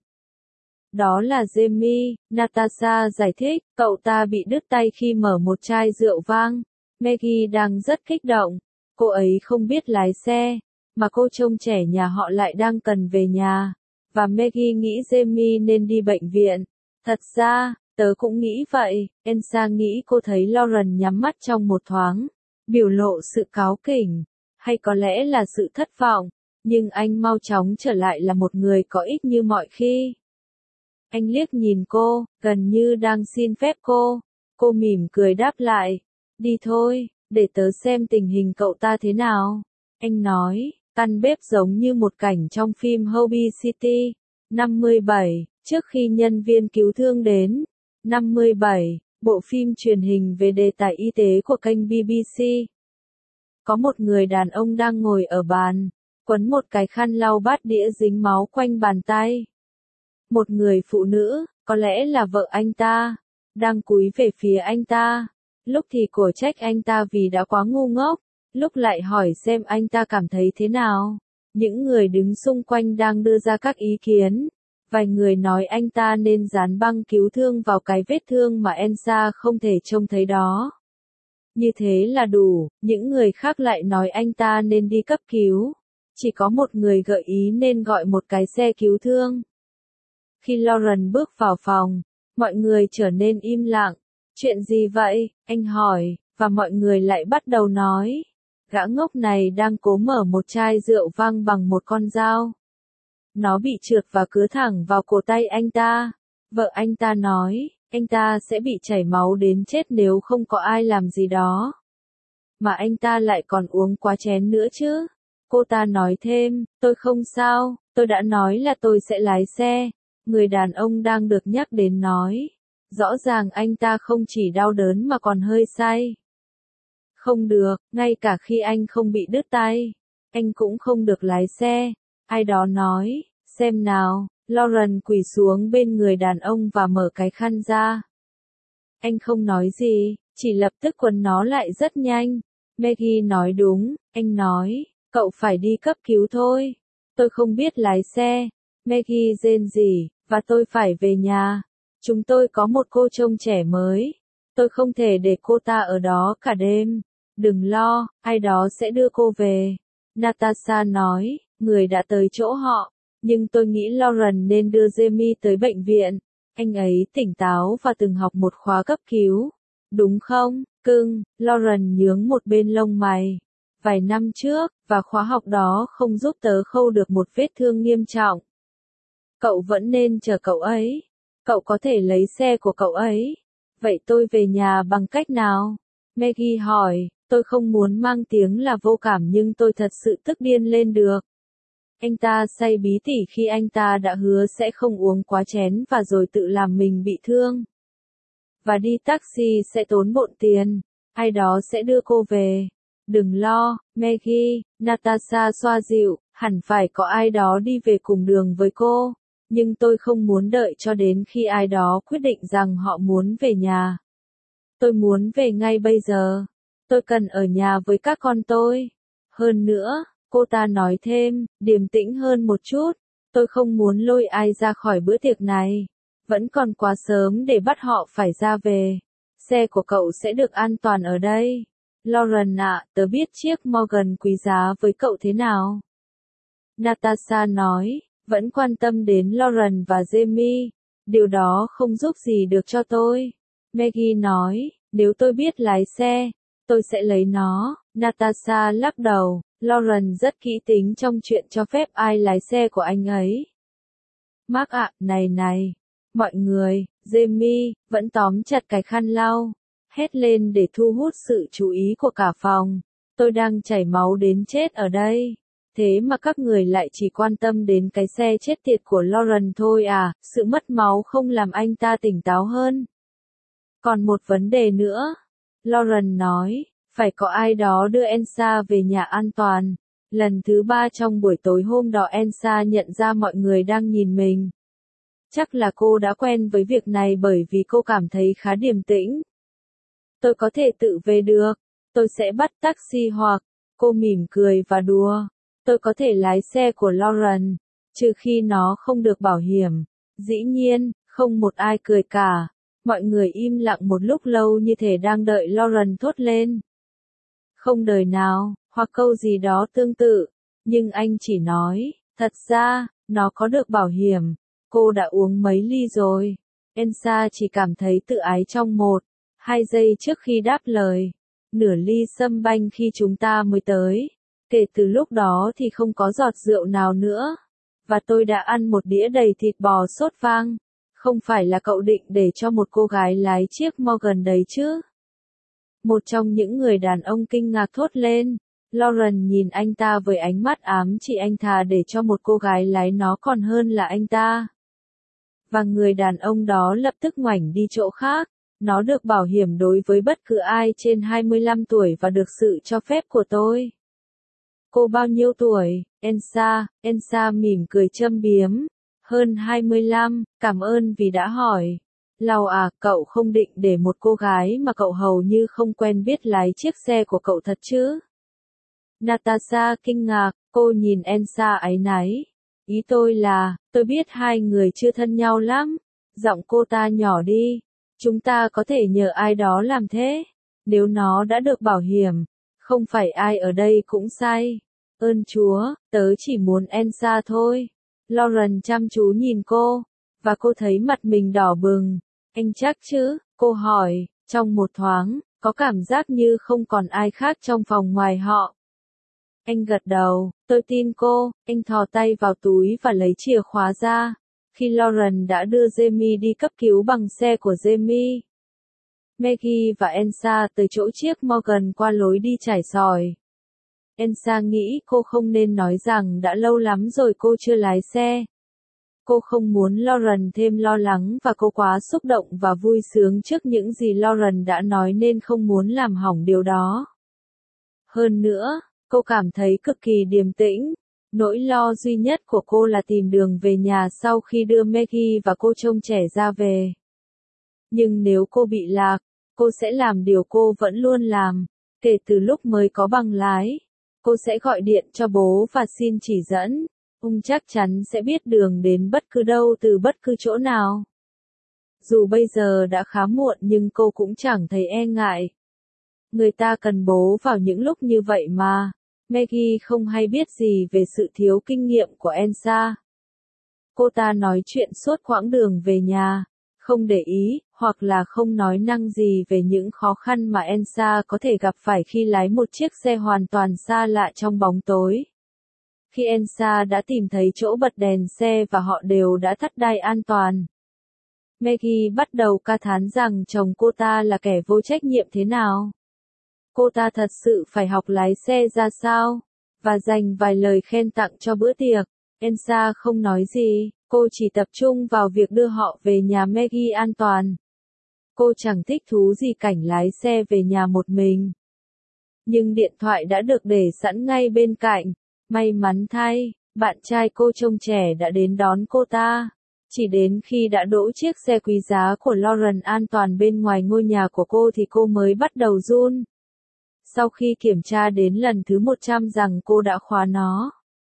S1: Đó là Jamie, Natasha giải thích, cậu ta bị đứt tay khi mở một chai rượu vang. Maggie đang rất kích động. Cô ấy không biết lái xe, mà cô trông trẻ nhà họ lại đang cần về nhà. Và Maggie nghĩ Jamie nên đi bệnh viện. Thật ra, tớ cũng nghĩ vậy. Elsa nghĩ cô thấy Lauren nhắm mắt trong một thoáng, biểu lộ sự cáu kỉnh, hay có lẽ là sự thất vọng. Nhưng anh mau chóng trở lại là một người có ích như mọi khi. Anh liếc nhìn cô, gần như đang xin phép cô. Cô mỉm cười đáp lại. Đi thôi, để tớ xem tình hình cậu ta thế nào. Anh nói, căn bếp giống như một cảnh trong phim Hobby City. năm mươi bảy, trước khi nhân viên cứu thương đến. năm mươi bảy, bộ phim truyền hình về đề tài y tế của kênh bê bê xê. Có một người đàn ông đang ngồi ở bàn, quấn một cái khăn lau bát đĩa dính máu quanh bàn tay. Một người phụ nữ, có lẽ là vợ anh ta, đang cúi về phía anh ta. Lúc thì cổ trách anh ta vì đã quá ngu ngốc, lúc lại hỏi xem anh ta cảm thấy thế nào. Những người đứng xung quanh đang đưa ra các ý kiến. Vài người nói anh ta nên dán băng cứu thương vào cái vết thương mà Elsa không thể trông thấy đó. Như thế là đủ, những người khác lại nói anh ta nên đi cấp cứu. Chỉ có một người gợi ý nên gọi một cái xe cứu thương. Khi Lauren bước vào phòng, mọi người trở nên im lặng. Chuyện gì vậy? Anh hỏi, và mọi người lại bắt đầu nói. Gã ngốc này đang cố mở một chai rượu vang bằng một con dao. Nó bị trượt và cứa thẳng vào cổ tay anh ta. Vợ anh ta nói, anh ta sẽ bị chảy máu đến chết nếu không có ai làm gì đó. Mà anh ta lại còn uống quá chén nữa chứ. Cô ta nói thêm, tôi không sao, tôi đã nói là tôi sẽ lái xe. Người đàn ông đang được nhắc đến nói. Rõ ràng anh ta không chỉ đau đớn mà còn hơi say. Không được, ngay cả khi anh không bị đứt tay, anh cũng không được lái xe. Ai đó nói, xem nào, Lauren quỳ xuống bên người đàn ông và mở cái khăn ra. Anh không nói gì, chỉ lập tức quấn nó lại rất nhanh. Maggie nói đúng, anh nói, cậu phải đi cấp cứu thôi. Tôi không biết lái xe. Maggie rên rỉ, và tôi phải về nhà. Chúng tôi có một cô trông trẻ mới. Tôi không thể để cô ta ở đó cả đêm. Đừng lo, ai đó sẽ đưa cô về. Natasha nói, người đã tới chỗ họ. Nhưng tôi nghĩ Lauren nên đưa Jamie tới bệnh viện. Anh ấy tỉnh táo và từng học một khóa cấp cứu. Đúng không, cưng? Lauren nhướng một bên lông mày. Vài năm trước, và khóa học đó không giúp tớ khâu được một vết thương nghiêm trọng. Cậu vẫn nên chờ cậu ấy. Cậu có thể lấy xe của cậu ấy. Vậy tôi về nhà bằng cách nào? Maggie hỏi, tôi không muốn mang tiếng là vô cảm nhưng tôi thật sự tức điên lên được. Anh ta say bí tỉ khi anh ta đã hứa sẽ không uống quá chén và rồi tự làm mình bị thương. Và đi taxi sẽ tốn bộn tiền. Ai đó sẽ đưa cô về. Đừng lo, Maggie. Natasha xoa dịu, hẳn phải có ai đó đi về cùng đường với cô. Nhưng tôi không muốn đợi cho đến khi ai đó quyết định rằng họ muốn về nhà. Tôi muốn về ngay bây giờ. Tôi cần ở nhà với các con tôi. Hơn nữa, cô ta nói thêm, điềm tĩnh hơn một chút. Tôi không muốn lôi ai ra khỏi bữa tiệc này. Vẫn còn quá sớm để bắt họ phải ra về. Xe của cậu sẽ được an toàn ở đây. Lauren ạ, tớ biết chiếc Morgan quý giá với cậu thế nào. Natasha nói, vẫn quan tâm đến Lauren và Jamie. Điều đó không giúp gì được cho tôi. Maggie nói, nếu tôi biết lái xe, tôi sẽ lấy nó. Natasha lắc đầu, Lauren rất kỹ tính trong chuyện cho phép ai lái xe của anh ấy. Mark ạ, này này, mọi người, Jamie, vẫn tóm chặt cái khăn lau, hét lên để thu hút sự chú ý của cả phòng. Tôi đang chảy máu đến chết ở đây. Thế mà các người lại chỉ quan tâm đến cái xe chết tiệt của Lauren thôi à, sự mất máu không làm anh ta tỉnh táo hơn. Còn một vấn đề nữa. Lauren nói, phải có ai đó đưa Elsa về nhà an toàn. Lần thứ ba trong buổi tối hôm đó Elsa nhận ra mọi người đang nhìn mình. Chắc là cô đã quen với việc này bởi vì cô cảm thấy khá điềm tĩnh. Tôi có thể tự về được. Tôi sẽ bắt taxi hoặc, cô mỉm cười và đùa. Tôi có thể lái xe của Lauren, trừ khi nó không được bảo hiểm. Dĩ nhiên, không một ai cười cả. Mọi người im lặng một lúc lâu như thể đang đợi Lauren thốt lên. Không đời nào, hoặc câu gì đó tương tự. Nhưng anh chỉ nói, thật ra, nó có được bảo hiểm. Cô đã uống mấy ly rồi. Elsa chỉ cảm thấy tự ái trong một, hai giây trước khi đáp lời. Nửa ly sâm banh khi chúng ta mới tới. Kể từ lúc đó thì không có giọt rượu nào nữa. Và tôi đã ăn một đĩa đầy thịt bò sốt vang. Không phải là cậu định để cho một cô gái lái chiếc Morgan đấy chứ? Một trong những người đàn ông kinh ngạc thốt lên. Lauren nhìn anh ta với ánh mắt ám chỉ anh thà để cho một cô gái lái nó còn hơn là anh ta. Và người đàn ông đó lập tức ngoảnh đi chỗ khác. Nó được bảo hiểm đối với bất cứ ai trên hai mươi lăm tuổi và được sự cho phép của tôi. Cô bao nhiêu tuổi? Elsa, Elsa mỉm cười châm biếm. Hơn hai mươi lăm, cảm ơn vì đã hỏi. Lau à, cậu không định để một cô gái mà cậu hầu như không quen biết lái chiếc xe của cậu thật chứ? Natasha kinh ngạc, cô nhìn Elsa áy náy. Ý tôi là, tôi biết hai người chưa thân nhau lắm. Giọng cô ta nhỏ đi. Chúng ta có thể nhờ ai đó làm thế. Nếu nó đã được bảo hiểm, không phải ai ở đây cũng sai. Ơn Chúa, tớ chỉ muốn Elsa thôi. Lauren chăm chú nhìn cô, và cô thấy mặt mình đỏ bừng. Anh chắc chứ? Cô hỏi, trong một thoáng, có cảm giác như không còn ai khác trong phòng ngoài họ. Anh gật đầu, tôi tin cô. Anh thò tay vào túi và lấy chìa khóa ra. Khi Lauren đã đưa Jamie đi cấp cứu bằng xe của Jamie, Maggie và Elsa tới chỗ chiếc Morgan qua lối đi trải sỏi. Elsa nghĩ cô không nên nói rằng đã lâu lắm rồi cô chưa lái xe. Cô không muốn Lauren thêm lo lắng và cô quá xúc động và vui sướng trước những gì Lauren đã nói nên không muốn làm hỏng điều đó. Hơn nữa, cô cảm thấy cực kỳ điềm tĩnh. Nỗi lo duy nhất của cô là tìm đường về nhà sau khi đưa Maggie và cô trông trẻ ra về. Nhưng nếu cô bị lạc, cô sẽ làm điều cô vẫn luôn làm, kể từ lúc mới có bằng lái. Cô sẽ gọi điện cho bố và xin chỉ dẫn. Ông chắc chắn sẽ biết đường đến bất cứ đâu từ bất cứ chỗ nào. Dù bây giờ đã khá muộn nhưng cô cũng chẳng thấy e ngại. Người ta cần bố vào những lúc như vậy mà. Maggie không hay biết gì về sự thiếu kinh nghiệm của Elsa. Cô ta nói chuyện suốt quãng đường về nhà, không để ý, hoặc là không nói năng gì về những khó khăn mà Elsa có thể gặp phải khi lái một chiếc xe hoàn toàn xa lạ trong bóng tối. Khi Elsa đã tìm thấy chỗ bật đèn xe và họ đều đã thắt đai an toàn, Maggie bắt đầu ca thán rằng chồng cô ta là kẻ vô trách nhiệm thế nào. Cô ta thật sự phải học lái xe ra sao, và dành vài lời khen tặng cho bữa tiệc. Elsa không nói gì, cô chỉ tập trung vào việc đưa họ về nhà Maggie an toàn. Cô chẳng thích thú gì cảnh lái xe về nhà một mình. Nhưng điện thoại đã được để sẵn ngay bên cạnh. May mắn thay, bạn trai cô trông trẻ đã đến đón cô ta. Chỉ đến khi đã đỗ chiếc xe quý giá của Lauren an toàn bên ngoài ngôi nhà của cô thì cô mới bắt đầu run. Sau khi kiểm tra đến lần thứ một trăm rằng cô đã khóa nó,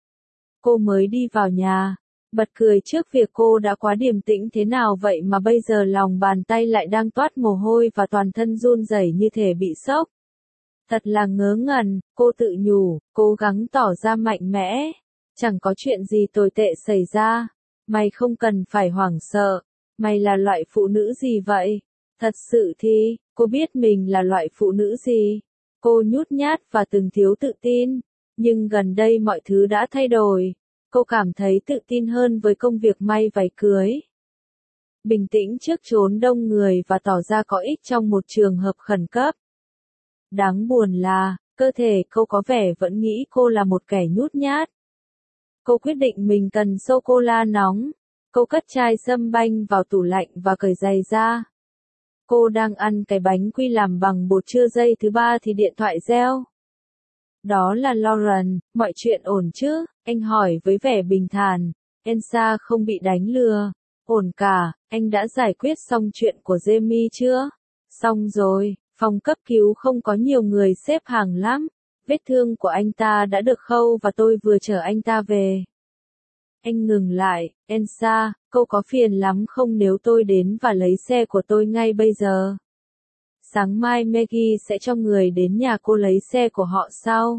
S1: cô mới đi vào nhà, bật cười trước việc cô đã quá điềm tĩnh thế nào vậy mà bây giờ lòng bàn tay lại đang toát mồ hôi và toàn thân run rẩy như thể bị sốc. Thật là ngớ ngẩn, cô tự nhủ, cố gắng tỏ ra mạnh mẽ. Chẳng có chuyện gì tồi tệ xảy ra. Mày không cần phải hoảng sợ. Mày là loại phụ nữ gì vậy? Thật sự thì, cô biết mình là loại phụ nữ gì. Cô nhút nhát và từng thiếu tự tin. Nhưng gần đây mọi thứ đã thay đổi. Cô cảm thấy tự tin hơn với công việc may váy cưới. Bình tĩnh trước chốn đông người và tỏ ra có ích trong một trường hợp khẩn cấp. Đáng buồn là, cơ thể cô có vẻ vẫn nghĩ cô là một kẻ nhút nhát. Cô quyết định mình cần sô-cô-la nóng. Cô cất chai sâm banh vào tủ lạnh và cởi giày ra. Cô đang ăn cái bánh quy làm bằng bột chưa giây thứ ba thì điện thoại reo. Đó là Lauren, mọi chuyện ổn chứ? Anh hỏi với vẻ bình thản. Elsa không bị đánh lừa. Ổn cả, anh đã giải quyết xong chuyện của Jamie chưa? Xong rồi, phòng cấp cứu không có nhiều người xếp hàng lắm. Vết thương của anh ta đã được khâu và tôi vừa chở anh ta về. Anh ngừng lại, Elsa, cô có phiền lắm không nếu tôi đến và lấy xe của tôi ngay bây giờ? Sáng mai Maggie sẽ cho người đến nhà cô lấy xe của họ sau.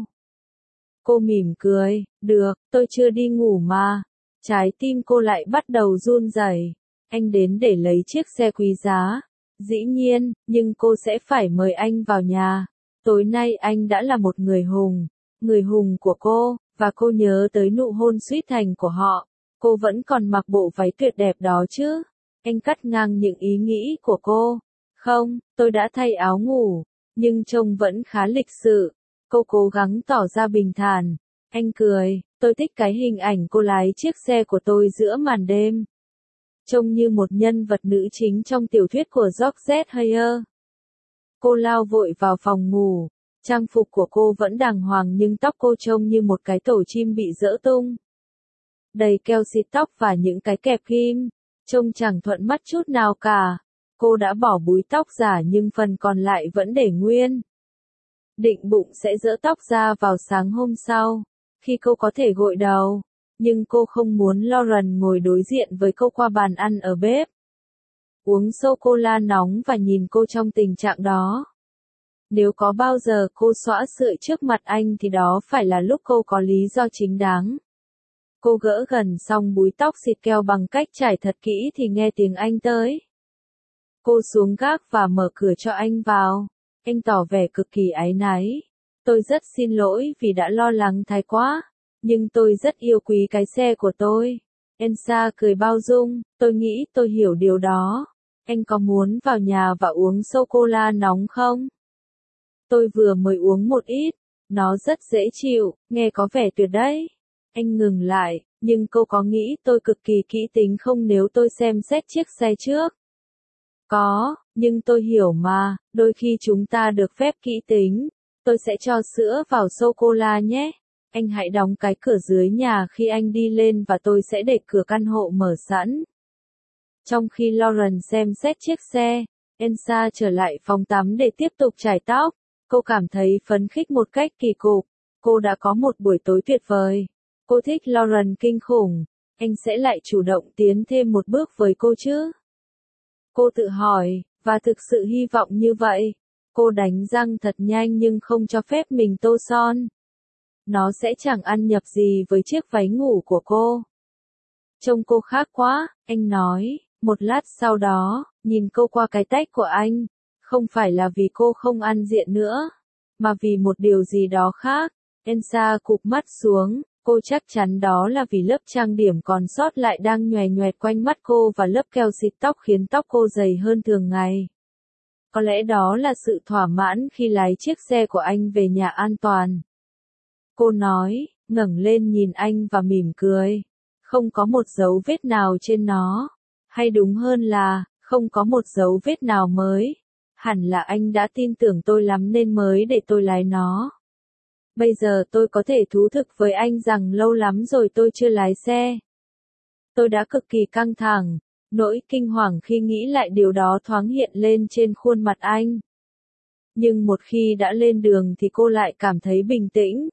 S1: Cô mỉm cười, được, tôi chưa đi ngủ mà. Trái tim cô lại bắt đầu run rẩy. Anh đến để lấy chiếc xe quý giá. Dĩ nhiên, nhưng cô sẽ phải mời anh vào nhà. Tối nay anh đã là một người hùng, người hùng của cô, và cô nhớ tới nụ hôn suýt thành của họ. Cô vẫn còn mặc bộ váy tuyệt đẹp đó chứ? Anh cắt ngang những ý nghĩ của cô. Không, tôi đã thay áo ngủ, nhưng trông vẫn khá lịch sự. Cô cố gắng tỏ ra bình thản. Anh cười, tôi thích cái hình ảnh cô lái chiếc xe của tôi giữa màn đêm. Trông như một nhân vật nữ chính trong tiểu thuyết của George Heyer. Cô lao vội vào phòng ngủ. Trang phục của cô vẫn đàng hoàng nhưng tóc cô trông như một cái tổ chim bị giỡ tung. Đầy keo xịt tóc và những cái kẹp kim. Trông chẳng thuận mắt chút nào cả. Cô đã bỏ búi tóc giả nhưng phần còn lại vẫn để nguyên. Định bụng sẽ giỡ tóc ra vào sáng hôm sau, khi cô có thể gội đầu. Nhưng cô không muốn Lauren ngồi đối diện với cô qua bàn ăn ở bếp. Uống sô-cô-la nóng và nhìn cô trong tình trạng đó. Nếu có bao giờ cô xõa sợi trước mặt anh thì đó phải là lúc cô có lý do chính đáng. Cô gỡ gần xong búi tóc xịt keo bằng cách trải thật kỹ thì nghe tiếng anh tới. Cô xuống gác và mở cửa cho anh vào. Anh tỏ vẻ cực kỳ áy náy. Tôi rất xin lỗi vì đã lo lắng thái quá. Nhưng tôi rất yêu quý cái xe của tôi. Elsa cười bao dung, tôi nghĩ tôi hiểu điều đó. Anh có muốn vào nhà và uống sô-cô-la nóng không? Tôi vừa mới uống một ít. Nó rất dễ chịu, nghe có vẻ tuyệt đấy. Anh ngừng lại, nhưng cô có nghĩ tôi cực kỳ kỹ tính không nếu tôi xem xét chiếc xe trước? Có, nhưng tôi hiểu mà, đôi khi chúng ta được phép kỹ tính. Tôi sẽ cho sữa vào sô-cô-la nhé. Anh hãy đóng cái cửa dưới nhà khi anh đi lên và tôi sẽ để cửa căn hộ mở sẵn. Trong khi Lauren xem xét chiếc xe, Elsa trở lại phòng tắm để tiếp tục chải tóc. Cô cảm thấy phấn khích một cách kỳ cục. Cô đã có một buổi tối tuyệt vời. Cô thích Lauren kinh khủng. Anh sẽ lại chủ động tiến thêm một bước với cô chứ? Cô tự hỏi, và thực sự hy vọng như vậy. Cô đánh răng thật nhanh nhưng không cho phép mình tô son. Nó sẽ chẳng ăn nhập gì với chiếc váy ngủ của cô. Trông cô khác quá, anh nói. Một lát sau đó, nhìn cô qua cái tách của anh. Không phải là vì cô không ăn diện nữa, mà vì một điều gì đó khác. Elsa cụp mắt xuống. Cô chắc chắn đó là vì lớp trang điểm còn sót lại đang nhòe nhòe quanh mắt cô và lớp keo xịt tóc khiến tóc cô dày hơn thường ngày. Có lẽ đó là sự thỏa mãn khi lái chiếc xe của anh về nhà an toàn. Cô nói, ngẩng lên nhìn anh và mỉm cười. Không có một dấu vết nào trên nó. Hay đúng hơn là, không có một dấu vết nào mới. Hẳn là anh đã tin tưởng tôi lắm nên mới để tôi lái nó. Bây giờ tôi có thể thú thực với anh rằng lâu lắm rồi tôi chưa lái xe. Tôi đã cực kỳ căng thẳng, nỗi kinh hoàng khi nghĩ lại điều đó thoáng hiện lên trên khuôn mặt anh. Nhưng một khi đã lên đường thì cô lại cảm thấy bình tĩnh.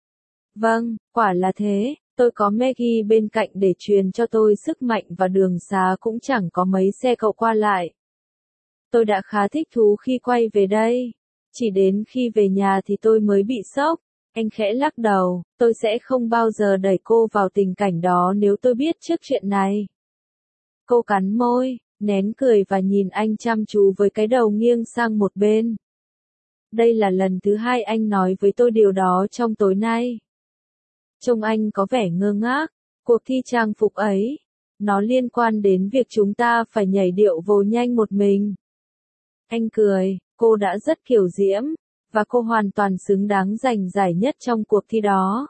S1: Vâng, quả là thế, tôi có Maggie bên cạnh để truyền cho tôi sức mạnh và đường xá cũng chẳng có mấy xe cộ qua lại. Tôi đã khá thích thú khi quay về đây. Chỉ đến khi về nhà thì tôi mới bị sốc. Anh khẽ lắc đầu, tôi sẽ không bao giờ đẩy cô vào tình cảnh đó nếu tôi biết trước chuyện này. Cô cắn môi, nén cười và nhìn anh chăm chú với cái đầu nghiêng sang một bên. Đây là lần thứ hai anh nói với tôi điều đó trong tối nay. Trông anh có vẻ ngơ ngác, cuộc thi trang phục ấy, nó liên quan đến việc chúng ta phải nhảy điệu vồ nhanh một mình. Anh cười, cô đã rất kiều diễm, và cô hoàn toàn xứng đáng giành giải nhất trong cuộc thi đó.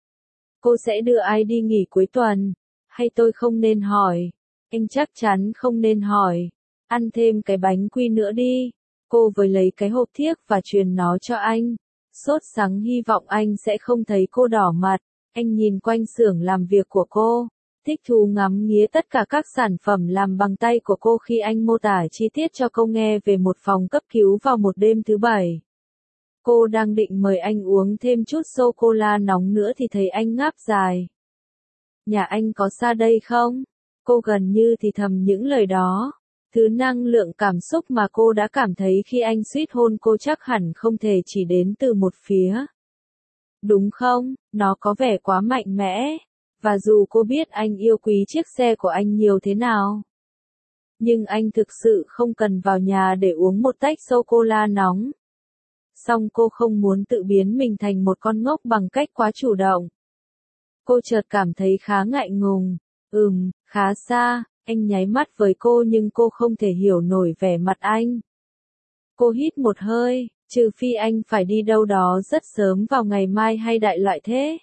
S1: Cô sẽ đưa ai đi nghỉ cuối tuần? Hay tôi không nên hỏi? Anh chắc chắn không nên hỏi. Ăn thêm cái bánh quy nữa đi. Cô với lấy cái hộp thiếc và truyền nó cho anh. Sốt sắng hy vọng anh sẽ không thấy cô đỏ mặt. Anh nhìn quanh xưởng làm việc của cô. Thích thú ngắm nghía tất cả các sản phẩm làm bằng tay của cô khi anh mô tả chi tiết cho cô nghe về một phòng cấp cứu vào một đêm thứ bảy. Cô đang định mời anh uống thêm chút sô-cô-la nóng nữa thì thấy anh ngáp dài. Nhà anh có xa đây không? Cô gần như thì thầm những lời đó. Thứ năng lượng cảm xúc mà cô đã cảm thấy khi anh suýt hôn cô chắc hẳn không thể chỉ đến từ một phía. Đúng không? Nó có vẻ quá mạnh mẽ. Và dù cô biết anh yêu quý chiếc xe của anh nhiều thế nào. Nhưng anh thực sự không cần vào nhà để uống một tách sô-cô-la nóng. Song cô không muốn tự biến mình thành một con ngốc bằng cách quá chủ động. Cô chợt cảm thấy khá ngại ngùng. Ừm, khá xa, anh nháy mắt với cô nhưng cô không thể hiểu nổi vẻ mặt anh. Cô hít một hơi, trừ phi anh phải đi đâu đó rất sớm vào ngày mai hay đại loại thế.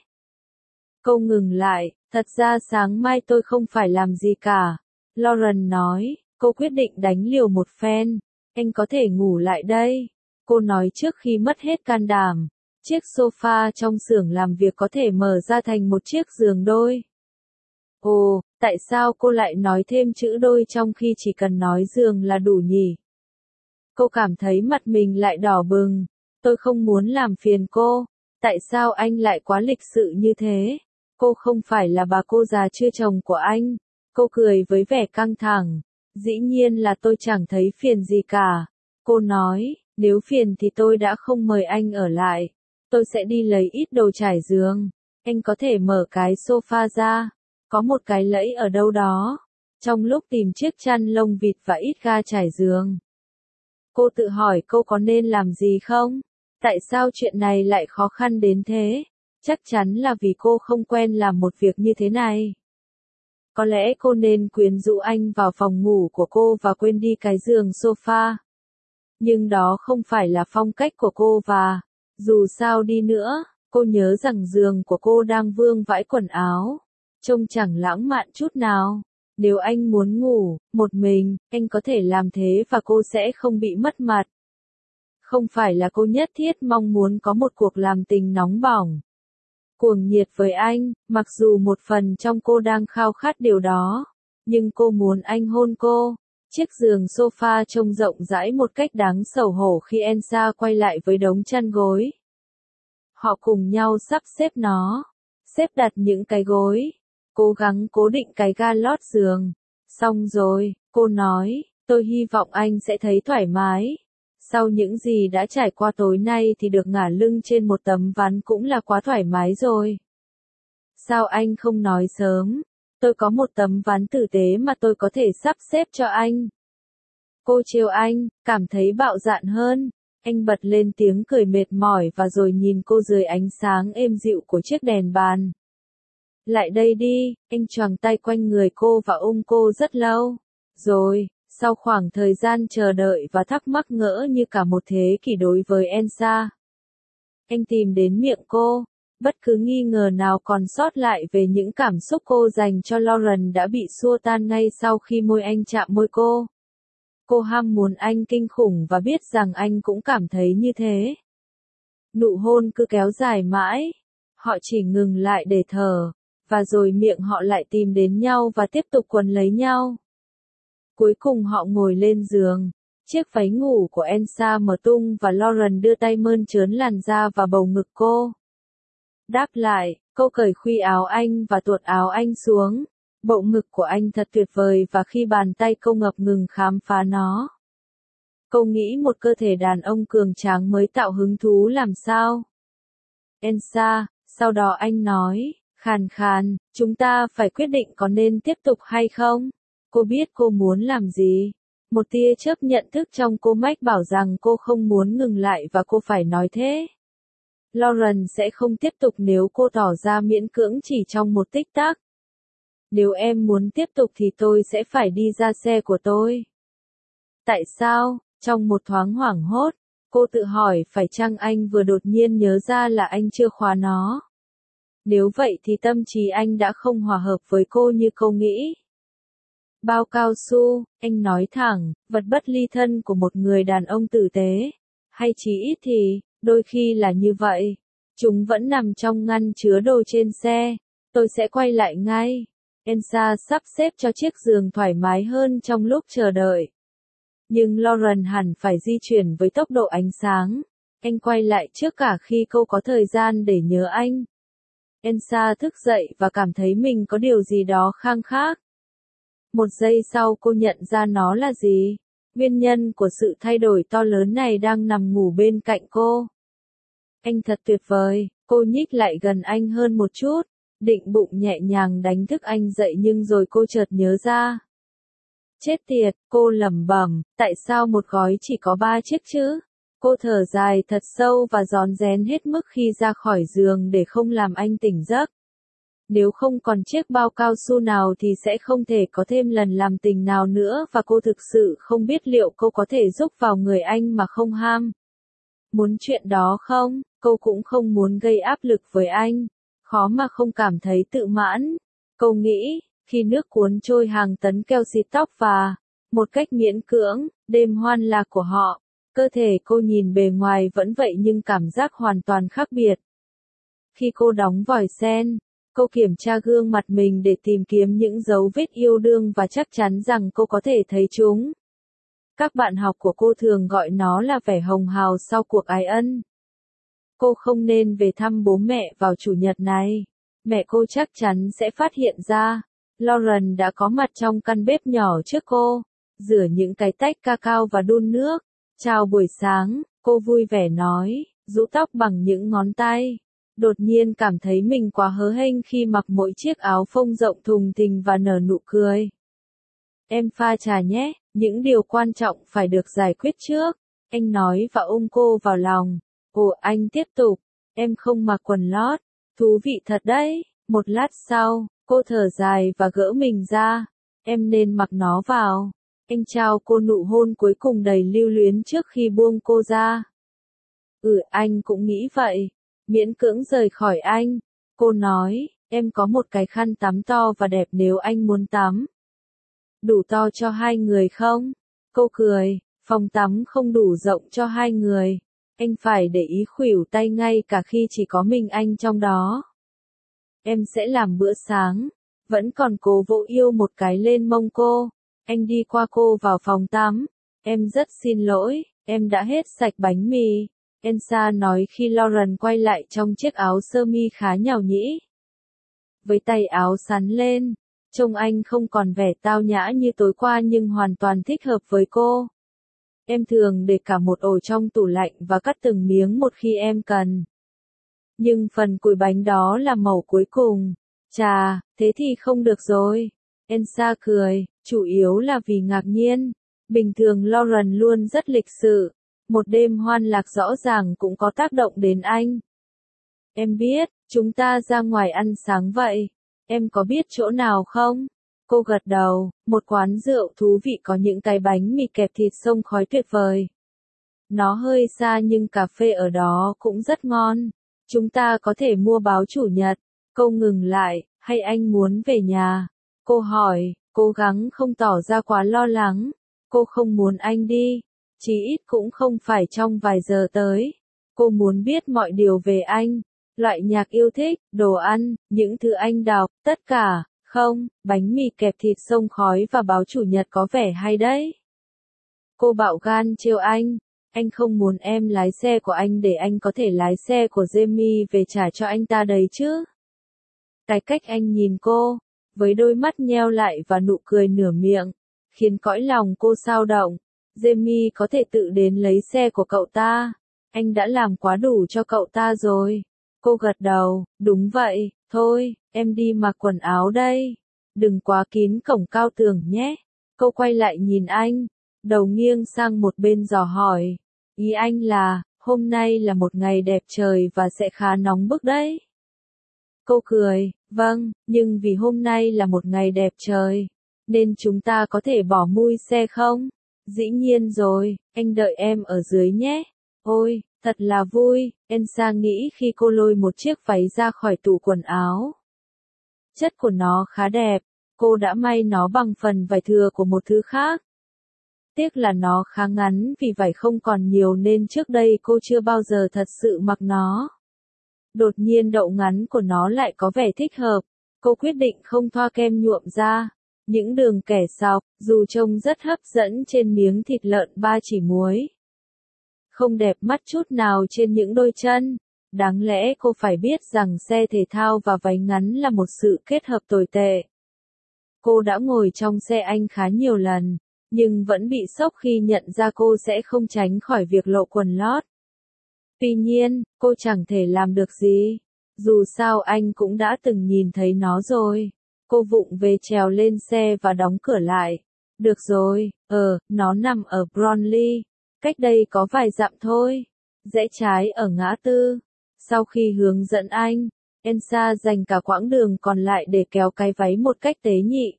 S1: Cô ngừng lại, thật ra sáng mai tôi không phải làm gì cả. Lauren nói, cô quyết định đánh liều một phen. Anh có thể ngủ lại đây. Cô nói trước khi mất hết can đảm. Chiếc sofa trong xưởng làm việc có thể mở ra thành một chiếc giường đôi. Ồ, tại sao cô lại nói thêm chữ đôi trong khi chỉ cần nói giường là đủ nhỉ? Cô cảm thấy mặt mình lại đỏ bừng. Tôi không muốn làm phiền cô. Tại sao anh lại quá lịch sự như thế? Cô không phải là bà cô già chưa chồng của anh. Cô cười với vẻ căng thẳng. Dĩ nhiên là tôi chẳng thấy phiền gì cả. Cô nói, nếu phiền thì tôi đã không mời anh ở lại. Tôi sẽ đi lấy ít đồ trải giường. Anh có thể mở cái sofa ra. Có một cái lẫy ở đâu đó. Trong lúc tìm chiếc chăn lông vịt và ít ga trải giường. Cô tự hỏi cô có nên làm gì không? Tại sao chuyện này lại khó khăn đến thế? Chắc chắn là vì cô không quen làm một việc như thế này. Có lẽ cô nên quyến rũ anh vào phòng ngủ của cô và quên đi cái giường sofa. Nhưng đó không phải là phong cách của cô và, dù sao đi nữa, cô nhớ rằng giường của cô đang vương vãi quần áo. Trông chẳng lãng mạn chút nào. Nếu anh muốn ngủ, một mình, anh có thể làm thế và cô sẽ không bị mất mặt. Không phải là cô nhất thiết mong muốn có một cuộc làm tình nóng bỏng. Cuồng nhiệt với anh, mặc dù một phần trong cô đang khao khát điều đó. Nhưng cô muốn anh hôn cô. Chiếc giường sofa trông rộng rãi một cách đáng xấu hổ khi Elsa quay lại với đống chăn gối. Họ cùng nhau sắp xếp nó. Xếp đặt những cái gối. Cố gắng cố định cái ga lót giường. Xong rồi, cô nói, tôi hy vọng anh sẽ thấy thoải mái. Sau những gì đã trải qua tối nay thì được ngả lưng trên một tấm ván cũng là quá thoải mái rồi. Sao anh không nói sớm? Tôi có một tấm ván tử tế mà tôi có thể sắp xếp cho anh. Cô trêu anh, cảm thấy bạo dạn hơn. Anh bật lên tiếng cười mệt mỏi và rồi nhìn cô dưới ánh sáng êm dịu của chiếc đèn bàn. Lại đây đi, anh choàng tay quanh người cô và ôm cô rất lâu. Rồi, sau khoảng thời gian chờ đợi và thắc mắc ngỡ như cả một thế kỷ đối với Elsa, anh tìm đến miệng cô. Bất cứ nghi ngờ nào còn sót lại về những cảm xúc cô dành cho Lauren đã bị xua tan ngay sau khi môi anh chạm môi cô. Cô ham muốn anh kinh khủng và biết rằng anh cũng cảm thấy như thế. Nụ hôn cứ kéo dài mãi. Họ chỉ ngừng lại để thở. Và rồi miệng họ lại tìm đến nhau và tiếp tục quấn lấy nhau. Cuối cùng họ ngồi lên giường. Chiếc váy ngủ của Elsa mở tung và Lauren đưa tay mơn trớn làn da và bầu ngực cô. Đáp lại, cô cởi khuy áo anh và tuột áo anh xuống. Bộ ngực của anh thật tuyệt vời và khi bàn tay cô ngập ngừng khám phá nó. Cô nghĩ một cơ thể đàn ông cường tráng mới tạo hứng thú làm sao? Elsa, sau đó anh nói, khàn khàn, chúng ta phải quyết định có nên tiếp tục hay không? Cô biết cô muốn làm gì. Một tia chớp nhận thức trong cô mách bảo rằng cô không muốn ngừng lại và cô phải nói thế. Lauren sẽ không tiếp tục nếu cô tỏ ra miễn cưỡng chỉ trong một tích tắc. Nếu em muốn tiếp tục thì tôi sẽ phải đi ra xe của tôi. Tại sao? Trong một thoáng hoảng hốt, cô tự hỏi phải chăng anh vừa đột nhiên nhớ ra là anh chưa khóa nó. Nếu vậy thì tâm trí anh đã không hòa hợp với cô như cô nghĩ. Bao cao su, anh nói thẳng, vật bất ly thân của một người đàn ông tử tế. Hay chí ít thì, đôi khi là như vậy. Chúng vẫn nằm trong ngăn chứa đồ trên xe. Tôi sẽ quay lại ngay. Elsa sắp xếp cho chiếc giường thoải mái hơn trong lúc chờ đợi. Nhưng Lauren hẳn phải di chuyển với tốc độ ánh sáng. Anh quay lại trước cả khi cô có thời gian để nhớ anh. Elsa thức dậy và cảm thấy mình có điều gì đó khang khác. Một giây sau cô nhận ra nó là gì. Nguyên nhân của sự thay đổi to lớn này đang nằm ngủ bên cạnh cô. Anh thật tuyệt vời, cô nhích lại gần anh hơn một chút, định bụng nhẹ nhàng đánh thức anh dậy nhưng rồi cô chợt nhớ ra. Chết tiệt, cô lẩm bẩm, tại sao một gói chỉ có ba chiếc chứ? Cô thở dài thật sâu và rón rén hết mức khi ra khỏi giường để không làm anh tỉnh giấc. Nếu không còn chiếc bao cao su nào thì sẽ không thể có thêm lần làm tình nào nữa và cô thực sự không biết liệu cô có thể giúp vào người anh mà không ham. Muốn chuyện đó không? Cô cũng không muốn gây áp lực với anh. Khó mà không cảm thấy tự mãn. Cô nghĩ, khi nước cuốn trôi hàng tấn keo xịt tóc và, một cách miễn cưỡng, đêm hoan lạc của họ, cơ thể cô nhìn bề ngoài vẫn vậy nhưng cảm giác hoàn toàn khác biệt. Khi cô đóng vòi sen, cô kiểm tra gương mặt mình để tìm kiếm những dấu vết yêu đương và chắc chắn rằng cô có thể thấy chúng. Các bạn học của cô thường gọi nó là vẻ hồng hào sau cuộc ái ân. Cô không nên về thăm bố mẹ vào chủ nhật này. Mẹ cô chắc chắn sẽ phát hiện ra. Lauren đã có mặt trong căn bếp nhỏ trước cô, rửa những cái tách cacao và đun nước. Chào buổi sáng, cô vui vẻ nói, rũ tóc bằng những ngón tay. Đột nhiên cảm thấy mình quá hớ hênh khi mặc mỗi chiếc áo phông rộng thùng thình và nở nụ cười. Em pha trà nhé, những điều quan trọng phải được giải quyết trước. Anh nói và ôm cô vào lòng. Ồ, anh tiếp tục. Em không mặc quần lót. Thú vị thật đấy. Một lát sau, cô thở dài và gỡ mình ra. Em nên mặc nó vào. Anh trao cô nụ hôn cuối cùng đầy lưu luyến trước khi buông cô ra. Ừ, anh cũng nghĩ vậy. Miễn cưỡng rời khỏi anh. Cô nói, em có một cái khăn tắm to và đẹp nếu anh muốn tắm. Đủ to cho hai người không? Cô cười, phòng tắm không đủ rộng cho hai người. Anh phải để ý khuỷu tay ngay cả khi chỉ có mình anh trong đó. Em sẽ làm bữa sáng. Vẫn còn cố vỗ yêu một cái lên mông cô. Anh đi qua cô vào phòng tắm. Em rất xin lỗi, em đã hết sạch bánh mì. Elsa nói khi Lauren quay lại trong chiếc áo sơ mi khá nhàu nhĩ. Với tay áo sắn lên, trông anh không còn vẻ tao nhã như tối qua nhưng hoàn toàn thích hợp với cô. Em thường để cả một ổ trong tủ lạnh và cắt từng miếng một khi em cần. Nhưng phần cùi bánh đó là mẩu cuối cùng. Chà, thế thì không được rồi. Elsa cười, chủ yếu là vì ngạc nhiên. Bình thường Lauren luôn rất lịch sự. Một đêm hoan lạc rõ ràng cũng có tác động đến anh. Em biết, chúng ta ra ngoài ăn sáng vậy. Em có biết chỗ nào không? Cô gật đầu, một quán rượu thú vị có những cái bánh mì kẹp thịt xông khói tuyệt vời. Nó hơi xa nhưng cà phê ở đó cũng rất ngon. Chúng ta có thể mua báo chủ nhật. Cô ngừng lại, hay anh muốn về nhà? Cô hỏi, cố gắng không tỏ ra quá lo lắng. Cô không muốn anh đi. Chí ít cũng không phải trong vài giờ tới. Cô muốn biết mọi điều về anh. Loại nhạc yêu thích, đồ ăn, những thứ anh đọc, tất cả, không, bánh mì kẹp thịt xông khói và báo chủ nhật có vẻ hay đấy. Cô bạo gan trêu anh, anh không muốn em lái xe của anh để anh có thể lái xe của Jamie về trả cho anh ta đấy chứ. Cái cách anh nhìn cô, với đôi mắt nheo lại và nụ cười nửa miệng, khiến cõi lòng cô xao động. Jamie có thể tự đến lấy xe của cậu ta. Anh đã làm quá đủ cho cậu ta rồi. Cô gật đầu, đúng vậy, thôi, em đi mặc quần áo đây. Đừng quá kín cổng cao tường nhé. Cô quay lại nhìn anh, đầu nghiêng sang một bên dò hỏi. Ý anh là, hôm nay là một ngày đẹp trời và sẽ khá nóng bức đấy. Cô cười, vâng, nhưng vì hôm nay là một ngày đẹp trời, nên chúng ta có thể bỏ mui xe không? Dĩ nhiên rồi, anh đợi em ở dưới nhé. Ôi, thật là vui, Elsa nghĩ khi cô lôi một chiếc váy ra khỏi tủ quần áo. Chất của nó khá đẹp, cô đã may nó bằng phần vải thừa của một thứ khác. Tiếc là nó khá ngắn vì vải không còn nhiều nên trước đây cô chưa bao giờ thật sự mặc nó. Đột nhiên đậu ngắn của nó lại có vẻ thích hợp, cô quyết định không thoa kem nhuộm da. Những đường kẻ sọc, dù trông rất hấp dẫn trên miếng thịt lợn ba chỉ muối. Không đẹp mắt chút nào trên những đôi chân. Đáng lẽ cô phải biết rằng xe thể thao và váy ngắn là một sự kết hợp tồi tệ. Cô đã ngồi trong xe anh khá nhiều lần, nhưng vẫn bị sốc khi nhận ra cô sẽ không tránh khỏi việc lộ quần lót. Tuy nhiên, cô chẳng thể làm được gì. Dù sao anh cũng đã từng nhìn thấy nó rồi. Cô vụng về trèo lên xe và đóng cửa lại. Được rồi, ờ, nó nằm ở Brownlee. Cách đây có vài dặm thôi. Rẽ trái ở ngã tư. Sau khi hướng dẫn anh, Elsa dành cả quãng đường còn lại để kéo cái váy một cách tế nhị.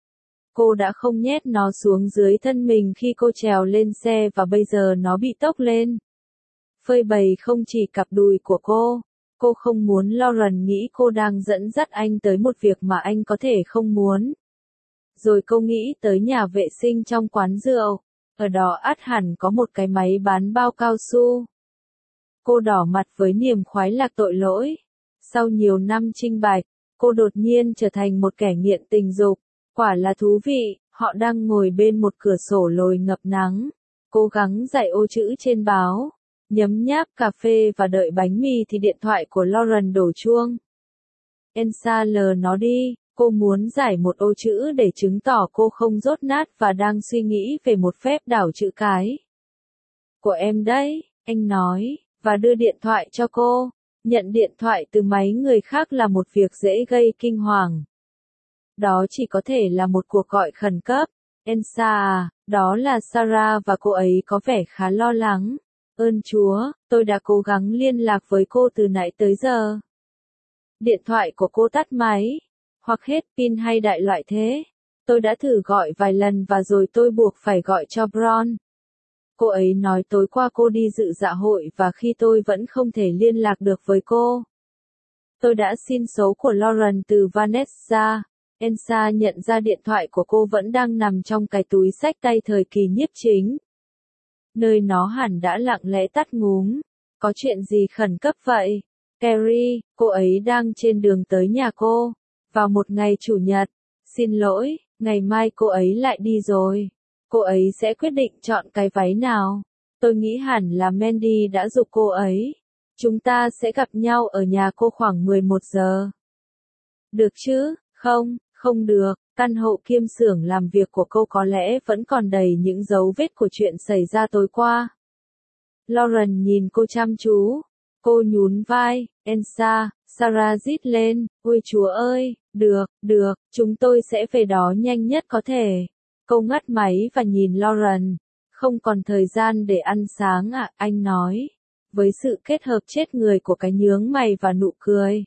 S1: Cô đã không nhét nó xuống dưới thân mình khi cô trèo lên xe và bây giờ nó bị tốc lên. Phơi bày không chỉ cặp đùi của cô. Cô không muốn Lauren nghĩ cô đang dẫn dắt anh tới một việc mà anh có thể không muốn. Rồi cô nghĩ tới nhà vệ sinh trong quán rượu. Ở đó ắt hẳn có một cái máy bán bao cao su. Cô đỏ mặt với niềm khoái lạc tội lỗi. Sau nhiều năm trinh bạch, cô đột nhiên trở thành một kẻ nghiện tình dục. Quả là thú vị, họ đang ngồi bên một cửa sổ lồi ngập nắng. Cố gắng dạy ô chữ trên báo. Nhấm nháp cà phê và đợi bánh mì thì điện thoại của Lauren đổ chuông. Elsa lờ nó đi, cô muốn giải một ô chữ để chứng tỏ cô không dốt nát và đang suy nghĩ về một phép đảo chữ cái. Của em đấy, anh nói, và đưa điện thoại cho cô. Nhận điện thoại từ máy người khác là một việc dễ gây kinh hoàng. Đó chỉ có thể là một cuộc gọi khẩn cấp. Elsa à, đó là Sarah và cô ấy có vẻ khá lo lắng. Ơn Chúa, tôi đã cố gắng liên lạc với cô từ nãy tới giờ. Điện thoại của cô tắt máy, hoặc hết pin hay đại loại thế. Tôi đã thử gọi vài lần và rồi tôi buộc phải gọi cho Bron. Cô ấy nói tối qua cô đi dự dạ hội và khi tôi vẫn không thể liên lạc được với cô. Tôi đã xin số của Lauren từ Vanessa. Elsa nhận ra điện thoại của cô vẫn đang nằm trong cái túi xách tay thời kỳ nhiếp chính. Nơi nó hẳn đã lặng lẽ tắt ngúm. Có chuyện gì khẩn cấp vậy? Carrie, cô ấy đang trên đường tới nhà cô. Vào một ngày chủ nhật. Xin lỗi, ngày mai cô ấy lại đi rồi. Cô ấy sẽ quyết định chọn cái váy nào. Tôi nghĩ hẳn là Mandy đã giục cô ấy. Chúng ta sẽ gặp nhau ở nhà cô khoảng mười một giờ. Được chứ? Không, không được. Căn hộ kiêm xưởng làm việc của cô có lẽ vẫn còn đầy những dấu vết của chuyện xảy ra tối qua. Lauren nhìn cô chăm chú. Cô nhún vai. Elsa, Sarah rít lên. Ôi Chúa ơi, được, được, chúng tôi sẽ về đó nhanh nhất có thể. Cô ngắt máy và nhìn Lauren. Không còn thời gian để ăn sáng à, anh nói. Với sự kết hợp chết người của cái nhướng mày và nụ cười.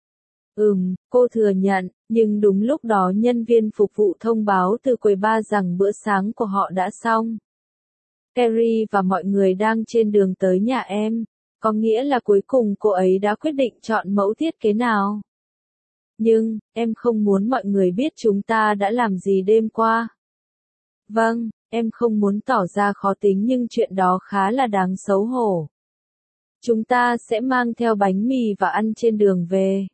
S1: Ừm, cô thừa nhận, nhưng đúng lúc đó nhân viên phục vụ thông báo từ quầy bar rằng bữa sáng của họ đã xong. Carrie và mọi người đang trên đường tới nhà em, có nghĩa là cuối cùng cô ấy đã quyết định chọn mẫu thiết kế nào. Nhưng, em không muốn mọi người biết chúng ta đã làm gì đêm qua. Vâng, em không muốn tỏ ra khó tính nhưng chuyện đó khá là đáng xấu hổ. Chúng ta sẽ mang theo bánh mì và ăn trên đường về.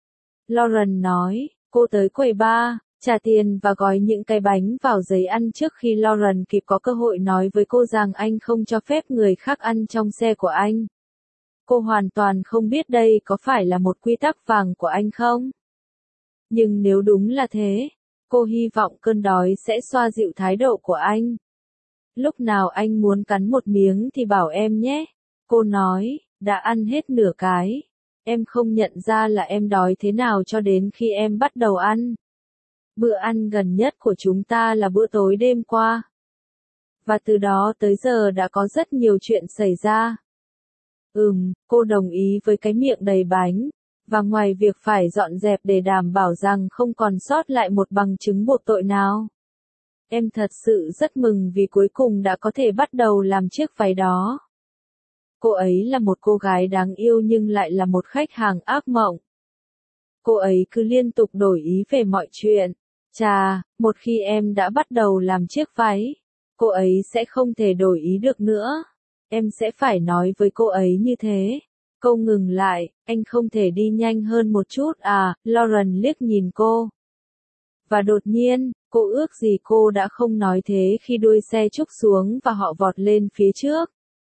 S1: Lauren nói, cô tới quầy bar, trả tiền và gói những cái bánh vào giấy ăn trước khi Lauren kịp có cơ hội nói với cô rằng anh không cho phép người khác ăn trong xe của anh. Cô hoàn toàn không biết đây có phải là một quy tắc vàng của anh không? Nhưng nếu đúng là thế, cô hy vọng cơn đói sẽ xoa dịu thái độ của anh. Lúc nào anh muốn cắn một miếng thì bảo em nhé. Cô nói, đã ăn hết nửa cái. Em không nhận ra là em đói thế nào cho đến khi em bắt đầu ăn. Bữa ăn gần nhất của chúng ta là bữa tối đêm qua. Và từ đó tới giờ đã có rất nhiều chuyện xảy ra. Ừm, cô đồng ý với cái miệng đầy bánh. Và ngoài việc phải dọn dẹp để đảm bảo rằng không còn sót lại một bằng chứng buộc tội nào. Em thật sự rất mừng vì cuối cùng đã có thể bắt đầu làm chiếc váy đó. Cô ấy là một cô gái đáng yêu nhưng lại là một khách hàng ác mộng. Cô ấy cứ liên tục đổi ý về mọi chuyện. Chà, một khi em đã bắt đầu làm chiếc váy, cô ấy sẽ không thể đổi ý được nữa. Em sẽ phải nói với cô ấy như thế. Câu ngừng lại, anh không thể đi nhanh hơn một chút à, Lauren liếc nhìn cô. Và đột nhiên, cô ước gì cô đã không nói thế khi đuôi xe trúc xuống và họ vọt lên phía trước.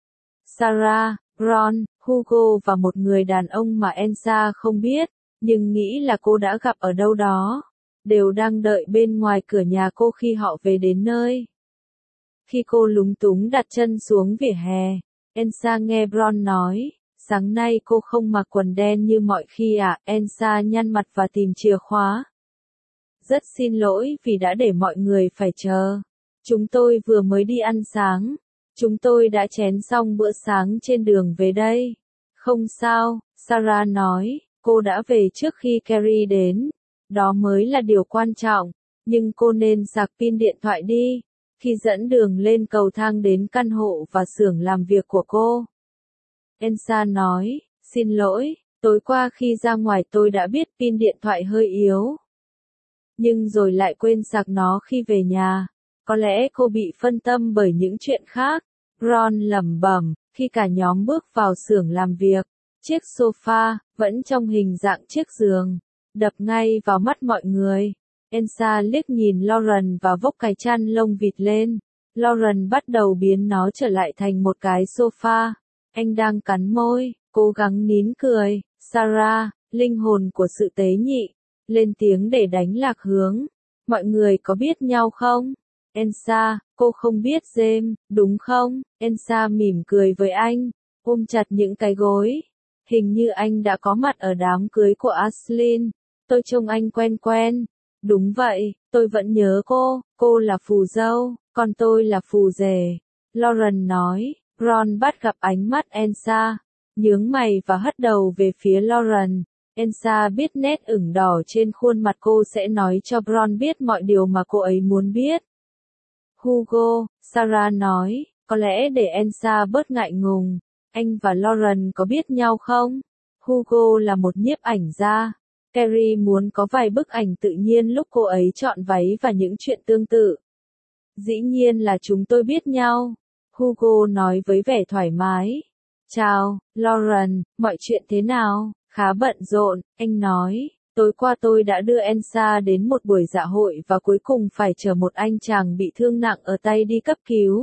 S1: Sarah, Ron, Hugo và một người đàn ông mà Elsa không biết, nhưng nghĩ là cô đã gặp ở đâu đó, đều đang đợi bên ngoài cửa nhà cô khi họ về đến nơi. Khi cô lúng túng đặt chân xuống vỉa hè, Elsa nghe Ron nói, sáng nay cô không mặc quần đen như mọi khi à, Elsa nhăn mặt và tìm chìa khóa. Rất xin lỗi vì đã để mọi người phải chờ. Chúng tôi vừa mới đi ăn sáng. Chúng tôi đã chén xong bữa sáng trên đường về đây. Không sao, Sarah nói, cô đã về trước khi Carrie đến. Đó mới là điều quan trọng, nhưng cô nên sạc pin điện thoại đi. Khi dẫn đường lên cầu thang đến căn hộ và xưởng làm việc của cô. Elsa nói, xin lỗi, tối qua khi ra ngoài tôi đã biết pin điện thoại hơi yếu. Nhưng rồi lại quên sạc nó khi về nhà. Có lẽ cô bị phân tâm bởi những chuyện khác. Ron lẩm bẩm, khi cả nhóm bước vào xưởng làm việc. Chiếc sofa, vẫn trong hình dạng chiếc giường, đập ngay vào mắt mọi người. Elsa liếc nhìn Lauren và vốc cái chăn lông vịt lên. Lauren bắt đầu biến nó trở lại thành một cái sofa. Anh đang cắn môi, cố gắng nín cười. Sarah, linh hồn của sự tế nhị, lên tiếng để đánh lạc hướng. Mọi người có biết nhau không? Elsa, cô không biết James, đúng không? Elsa mỉm cười với anh, ôm chặt những cái gối. Hình như anh đã có mặt ở đám cưới của Ashlyn. Tôi trông anh quen quen. Đúng vậy, tôi vẫn nhớ cô, cô là phù dâu, còn tôi là phù rể. Lauren nói, Ron bắt gặp ánh mắt Elsa, nhướng mày và hất đầu về phía Lauren. Elsa biết nét ửng đỏ trên khuôn mặt cô sẽ nói cho Ron biết mọi điều mà cô ấy muốn biết. Hugo, Sarah nói, có lẽ để Elsa bớt ngại ngùng, anh và Lauren có biết nhau không? Hugo là một nhiếp ảnh gia. Carrie muốn có vài bức ảnh tự nhiên lúc cô ấy chọn váy và những chuyện tương tự. Dĩ nhiên là chúng tôi biết nhau. Hugo nói với vẻ thoải mái. Chào, Lauren, mọi chuyện thế nào? Khá bận rộn, anh nói. Tối qua tôi đã đưa Elsa đến một buổi dạ hội và cuối cùng phải chở một anh chàng bị thương nặng ở tay đi cấp cứu.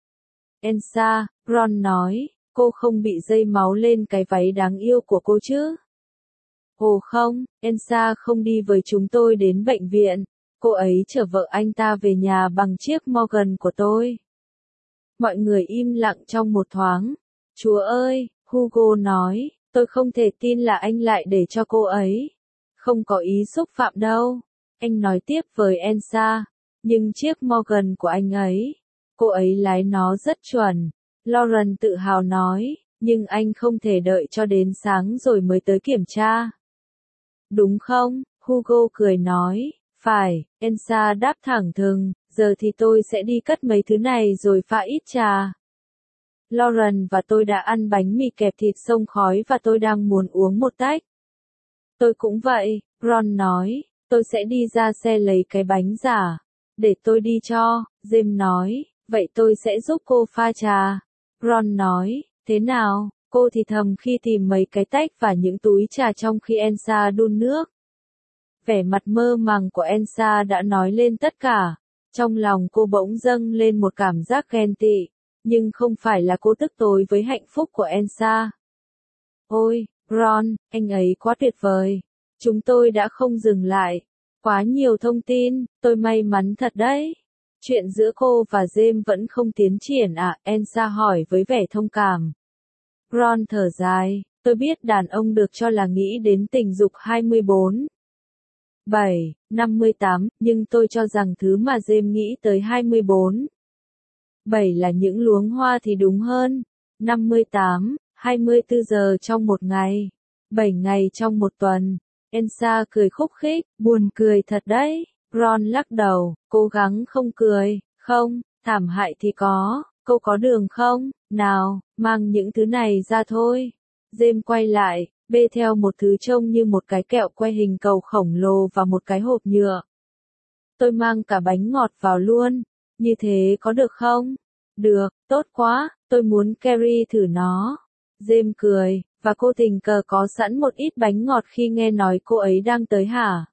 S1: Elsa, Ron nói, cô không bị dây máu lên cái váy đáng yêu của cô chứ? Ồ không, Elsa không đi với chúng tôi đến bệnh viện. Cô ấy chở vợ anh ta về nhà bằng chiếc Morgan của tôi. Mọi người im lặng trong một thoáng. Chúa ơi, Hugo nói, tôi không thể tin là anh lại để cho cô ấy. Không có ý xúc phạm đâu. Anh nói tiếp với Elsa. Nhưng chiếc Morgan của anh ấy, cô ấy lái nó rất chuẩn. Lauren tự hào nói, nhưng anh không thể đợi cho đến sáng rồi mới tới kiểm tra. Đúng không? Hugo cười nói, phải, Elsa đáp thẳng thừng, giờ thì tôi sẽ đi cất mấy thứ này rồi pha ít trà. Lauren và tôi đã ăn bánh mì kẹp thịt xông khói và tôi đang muốn uống một tách. Tôi cũng vậy, Ron nói, tôi sẽ đi ra xe lấy cái bánh giả. Để tôi đi cho, James nói, vậy tôi sẽ giúp cô pha trà. Ron nói, thế nào, Cô thì thầm khi tìm mấy cái tách và những túi trà trong khi Elsa đun nước. Vẻ mặt mơ màng của Elsa đã nói lên tất cả. Trong lòng cô bỗng dâng lên một cảm giác ghen tị, nhưng không phải là cô tức tối với hạnh phúc của Elsa. Ôi, Ron, anh ấy quá tuyệt vời. Chúng tôi đã không dừng lại. Quá nhiều thông tin, tôi may mắn thật đấy. Chuyện giữa cô và James vẫn không tiến triển à? Elsa hỏi với vẻ thông cảm. Ron thở dài, tôi biết đàn ông được cho là nghĩ đến tình dục hai mươi bốn, bảy, năm mươi tám, nhưng tôi cho rằng thứ mà James nghĩ tới hai mươi bốn, bảy là những luống hoa thì đúng hơn. năm mươi tám, hai mươi tư giờ trong một ngày, bảy ngày trong một tuần. Elsa cười khúc khích, buồn cười thật đấy. Ron lắc đầu, cố gắng không cười, không, thảm hại thì có, cô có đường không, nào, mang những thứ này ra thôi. James quay lại, bê theo một thứ trông như một cái kẹo que hình cầu khổng lồ và một cái hộp nhựa. Tôi mang cả bánh ngọt vào luôn, như thế có được không? Được, tốt quá, tôi muốn Carrie thử nó. James cười, và cô tình cờ có sẵn một ít bánh ngọt khi nghe nói cô ấy đang tới hả?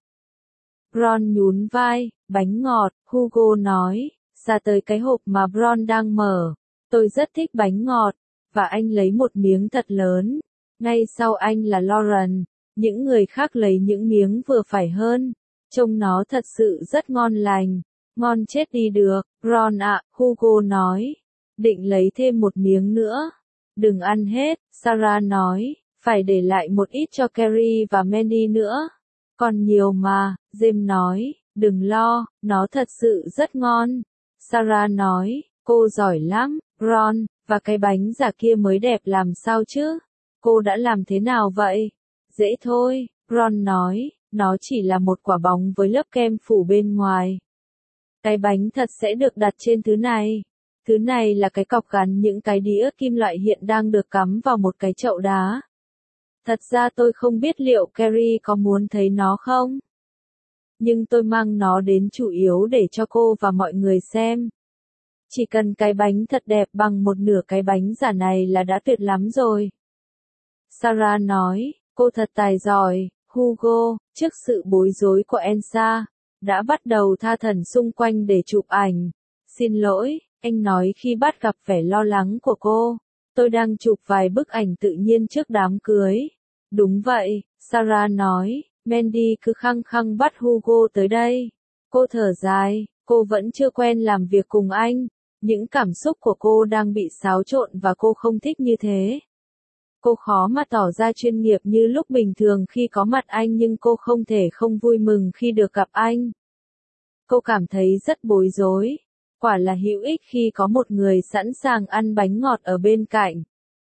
S1: Ron nhún vai, bánh ngọt, Hugo nói, xa tới cái hộp mà Ron đang mở. Tôi rất thích bánh ngọt, và anh lấy một miếng thật lớn. Ngay sau anh là Lauren, những người khác lấy những miếng vừa phải hơn. Trông nó thật sự rất ngon lành. Ngon chết đi được, Ron ạ, Hugo nói. Định lấy thêm một miếng nữa. Đừng ăn hết, Sarah nói, phải để lại một ít cho Carrie và Mandy nữa. Còn nhiều mà, James nói, đừng lo, nó thật sự rất ngon. Sarah nói, cô giỏi lắm, Ron, và cái bánh giả kia mới đẹp làm sao chứ? Cô đã làm thế nào vậy? Dễ thôi, Ron nói, nó chỉ là một quả bóng với lớp kem phủ bên ngoài. Cái bánh thật sẽ được đặt trên thứ này. Thứ này là cái cọc gắn những cái đĩa kim loại hiện đang được cắm vào một cái chậu đá. Thật ra tôi không biết liệu Carrie có muốn thấy nó không. Nhưng tôi mang nó đến chủ yếu để cho cô và mọi người xem. Chỉ cần cái bánh thật đẹp bằng một nửa cái bánh giả này là đã tuyệt lắm rồi. Sarah nói, cô thật tài giỏi, Hugo, trước sự bối rối của Elsa, đã bắt đầu tha thẩn xung quanh để chụp ảnh. Xin lỗi, anh nói khi bắt gặp vẻ lo lắng của cô. Tôi đang chụp vài bức ảnh tự nhiên trước đám cưới. Đúng vậy, Sarah nói, Mandy cứ khăng khăng bắt Hugo tới đây. Cô thở dài, cô vẫn chưa quen làm việc cùng anh. Những cảm xúc của cô đang bị xáo trộn và cô không thích như thế. Cô khó mà tỏ ra chuyên nghiệp như lúc bình thường khi có mặt anh nhưng cô không thể không vui mừng khi được gặp anh. Cô cảm thấy rất bối rối. Quả là hữu ích khi có một người sẵn sàng ăn bánh ngọt ở bên cạnh.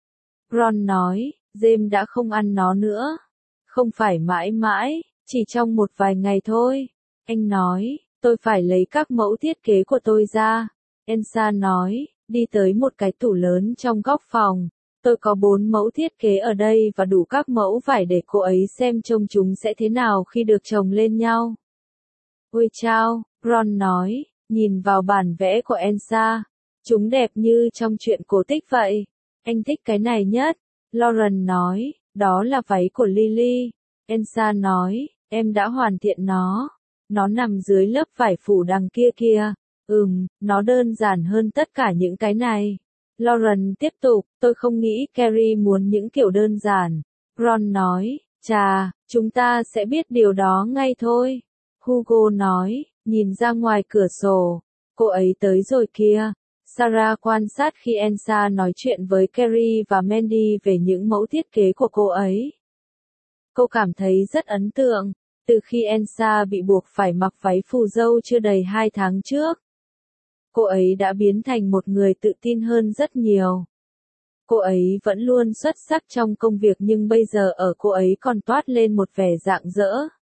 S1: Ron nói, James đã không ăn nó nữa. Không phải mãi mãi, chỉ trong một vài ngày thôi. Anh nói, tôi phải lấy các mẫu thiết kế của tôi ra. Elsa nói, đi tới một cái tủ lớn trong góc phòng. Tôi có bốn mẫu thiết kế ở đây và đủ các mẫu vải để cô ấy xem trông chúng sẽ thế nào khi được chồng lên nhau. Ôi chao, Ron nói, nhìn vào bản vẽ của Elsa. Chúng đẹp như trong truyện cổ tích vậy. Anh thích cái này nhất. Lauren nói, đó là váy của Lily. Elsa nói, em đã hoàn thiện nó. Nó nằm dưới lớp vải phủ đằng kia kia. Ừm, nó đơn giản hơn tất cả những cái này. Lauren tiếp tục, tôi không nghĩ Carrie muốn những kiểu đơn giản. Ron nói, chà, chúng ta sẽ biết điều đó ngay thôi. Hugo nói, nhìn ra ngoài cửa sổ. Cô ấy tới rồi kia. Sarah quan sát khi Elsa nói chuyện với Carrie và Mandy về những mẫu thiết kế của cô ấy. Cô cảm thấy rất ấn tượng, từ khi Elsa bị buộc phải mặc váy phù dâu chưa đầy hai tháng trước. Cô ấy đã biến thành một người tự tin hơn rất nhiều. Cô ấy vẫn luôn xuất sắc trong công việc nhưng bây giờ ở cô ấy còn toát lên một vẻ rạng rỡ.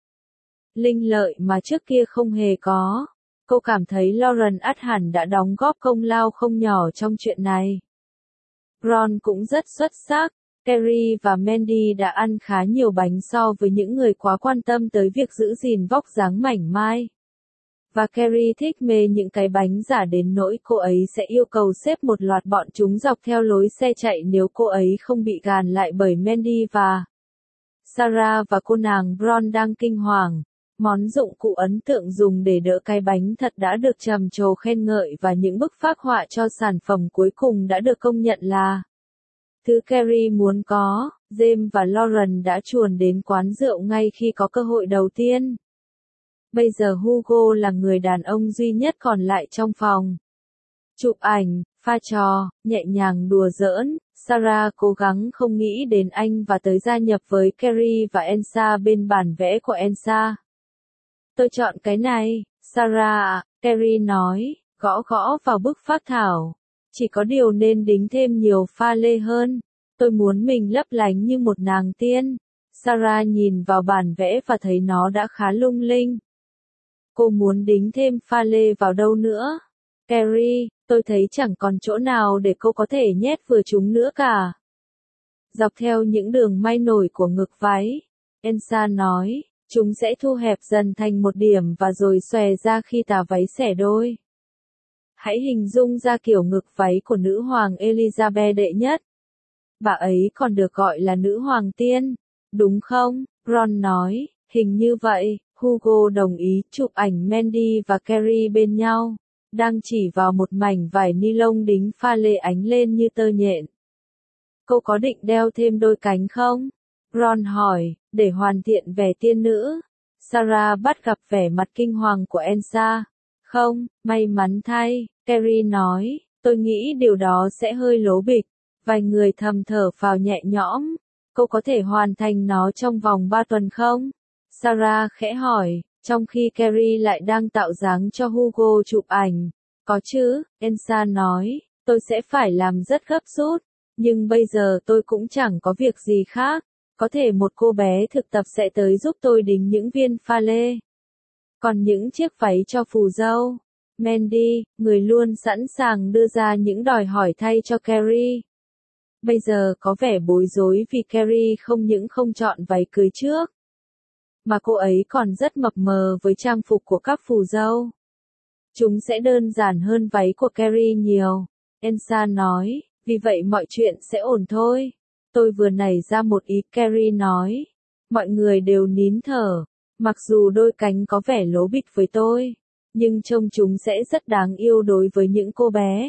S1: Linh lợi mà trước kia không hề có. Cô cảm thấy Lauren ắt hẳn đã đóng góp công lao không nhỏ trong chuyện này. Ron cũng rất xuất sắc. Carrie và Mandy đã ăn khá nhiều bánh so với những người quá quan tâm tới việc giữ gìn vóc dáng mảnh mai. Và Carrie thích mê những cái bánh giả đến nỗi cô ấy sẽ yêu cầu xếp một loạt bọn chúng dọc theo lối xe chạy nếu cô ấy không bị gàn lại bởi Mandy và Sarah, và cô nàng Bron đang kinh hoàng. Món dụng cụ ấn tượng dùng để đỡ cái bánh thật đã được trầm trồ khen ngợi, và những bức phác họa cho sản phẩm cuối cùng đã được công nhận là thứ Carrie muốn có. James và Lauren đã chuồn đến quán rượu ngay khi có cơ hội đầu tiên. Bây giờ Hugo là người đàn ông duy nhất còn lại trong phòng. Chụp ảnh, pha trò, nhẹ nhàng đùa giỡn, Sarah cố gắng không nghĩ đến anh và tới gia nhập với Carrie và Elsa bên bản vẽ của Elsa. Tôi chọn cái này, Sarah ạ, Carrie nói, gõ gõ vào bức phác thảo. Chỉ có điều nên đính thêm nhiều pha lê hơn. Tôi muốn mình lấp lánh như một nàng tiên. Sarah nhìn vào bản vẽ và thấy nó đã khá lung linh. Cô muốn đính thêm pha lê vào đâu nữa? Carrie, tôi thấy chẳng còn chỗ nào để cô có thể nhét vừa chúng nữa cả. Dọc theo những đường may nổi của ngực váy, Elsa nói, chúng sẽ thu hẹp dần thành một điểm và rồi xòe ra khi tà váy xẻ đôi. Hãy hình dung ra kiểu ngực váy của nữ hoàng Elizabeth đệ nhất. Bà ấy còn được gọi là nữ hoàng tiên, đúng không? Ron nói, hình như vậy. Hugo đồng ý, chụp ảnh Mandy và Carrie bên nhau, đang chỉ vào một mảnh vải ni lông đính pha lê ánh lên như tơ nhện. Cô có định đeo thêm đôi cánh không? Ron hỏi, để hoàn thiện vẻ tiên nữ. Sarah bắt gặp vẻ mặt kinh hoàng của Elsa. Không, may mắn thay, Carrie nói, tôi nghĩ điều đó sẽ hơi lố bịch. Vài người thầm thở phào nhẹ nhõm. Cô có thể hoàn thành nó trong vòng ba tuần không? Sarah khẽ hỏi, trong khi Carrie lại đang tạo dáng cho Hugo chụp ảnh. Có chứ, Elsa nói, tôi sẽ phải làm rất gấp rút, nhưng bây giờ tôi cũng chẳng có việc gì khác. Có thể một cô bé thực tập sẽ tới giúp tôi đính những viên pha lê. Còn những chiếc váy cho phù dâu. Mandy, người luôn sẵn sàng đưa ra những đòi hỏi thay cho Carrie. Bây giờ có vẻ bối rối vì Carrie không những không chọn váy cưới trước, mà cô ấy còn rất mập mờ với trang phục của các phù dâu. Chúng sẽ đơn giản hơn váy của Carrie nhiều. Elsa nói, vì vậy mọi chuyện sẽ ổn thôi. Tôi vừa nảy ra một ý, Carrie nói. Mọi người đều nín thở. Mặc dù đôi cánh có vẻ lố bịch với tôi, nhưng trông chúng sẽ rất đáng yêu đối với những cô bé.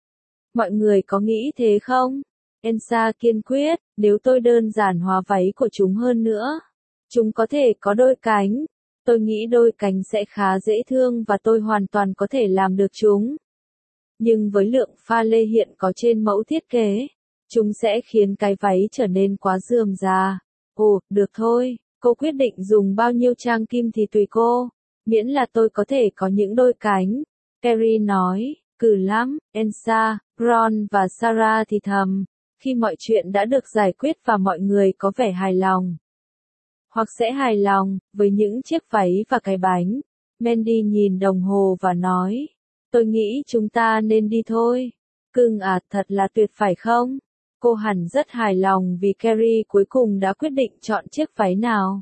S1: Mọi người có nghĩ thế không? Elsa kiên quyết, nếu tôi đơn giản hóa váy của chúng hơn nữa, chúng có thể có đôi cánh. Tôi nghĩ đôi cánh sẽ khá dễ thương và tôi hoàn toàn có thể làm được chúng. Nhưng với lượng pha lê hiện có trên mẫu thiết kế, chúng sẽ khiến cái váy trở nên quá rườm rà. Ồ, được thôi, cô quyết định dùng bao nhiêu trang kim thì tùy cô, miễn là tôi có thể có những đôi cánh. Carrie nói, cừ lắm, Elsa, Ron và Sarah thì thầm, khi mọi chuyện đã được giải quyết và mọi người có vẻ hài lòng. Hoặc sẽ hài lòng, với những chiếc váy và cái bánh. Mandy nhìn đồng hồ và nói, tôi nghĩ chúng ta nên đi thôi. Cưng à, thật là tuyệt phải không? Cô hẳn rất hài lòng vì Carrie cuối cùng đã quyết định chọn chiếc váy nào.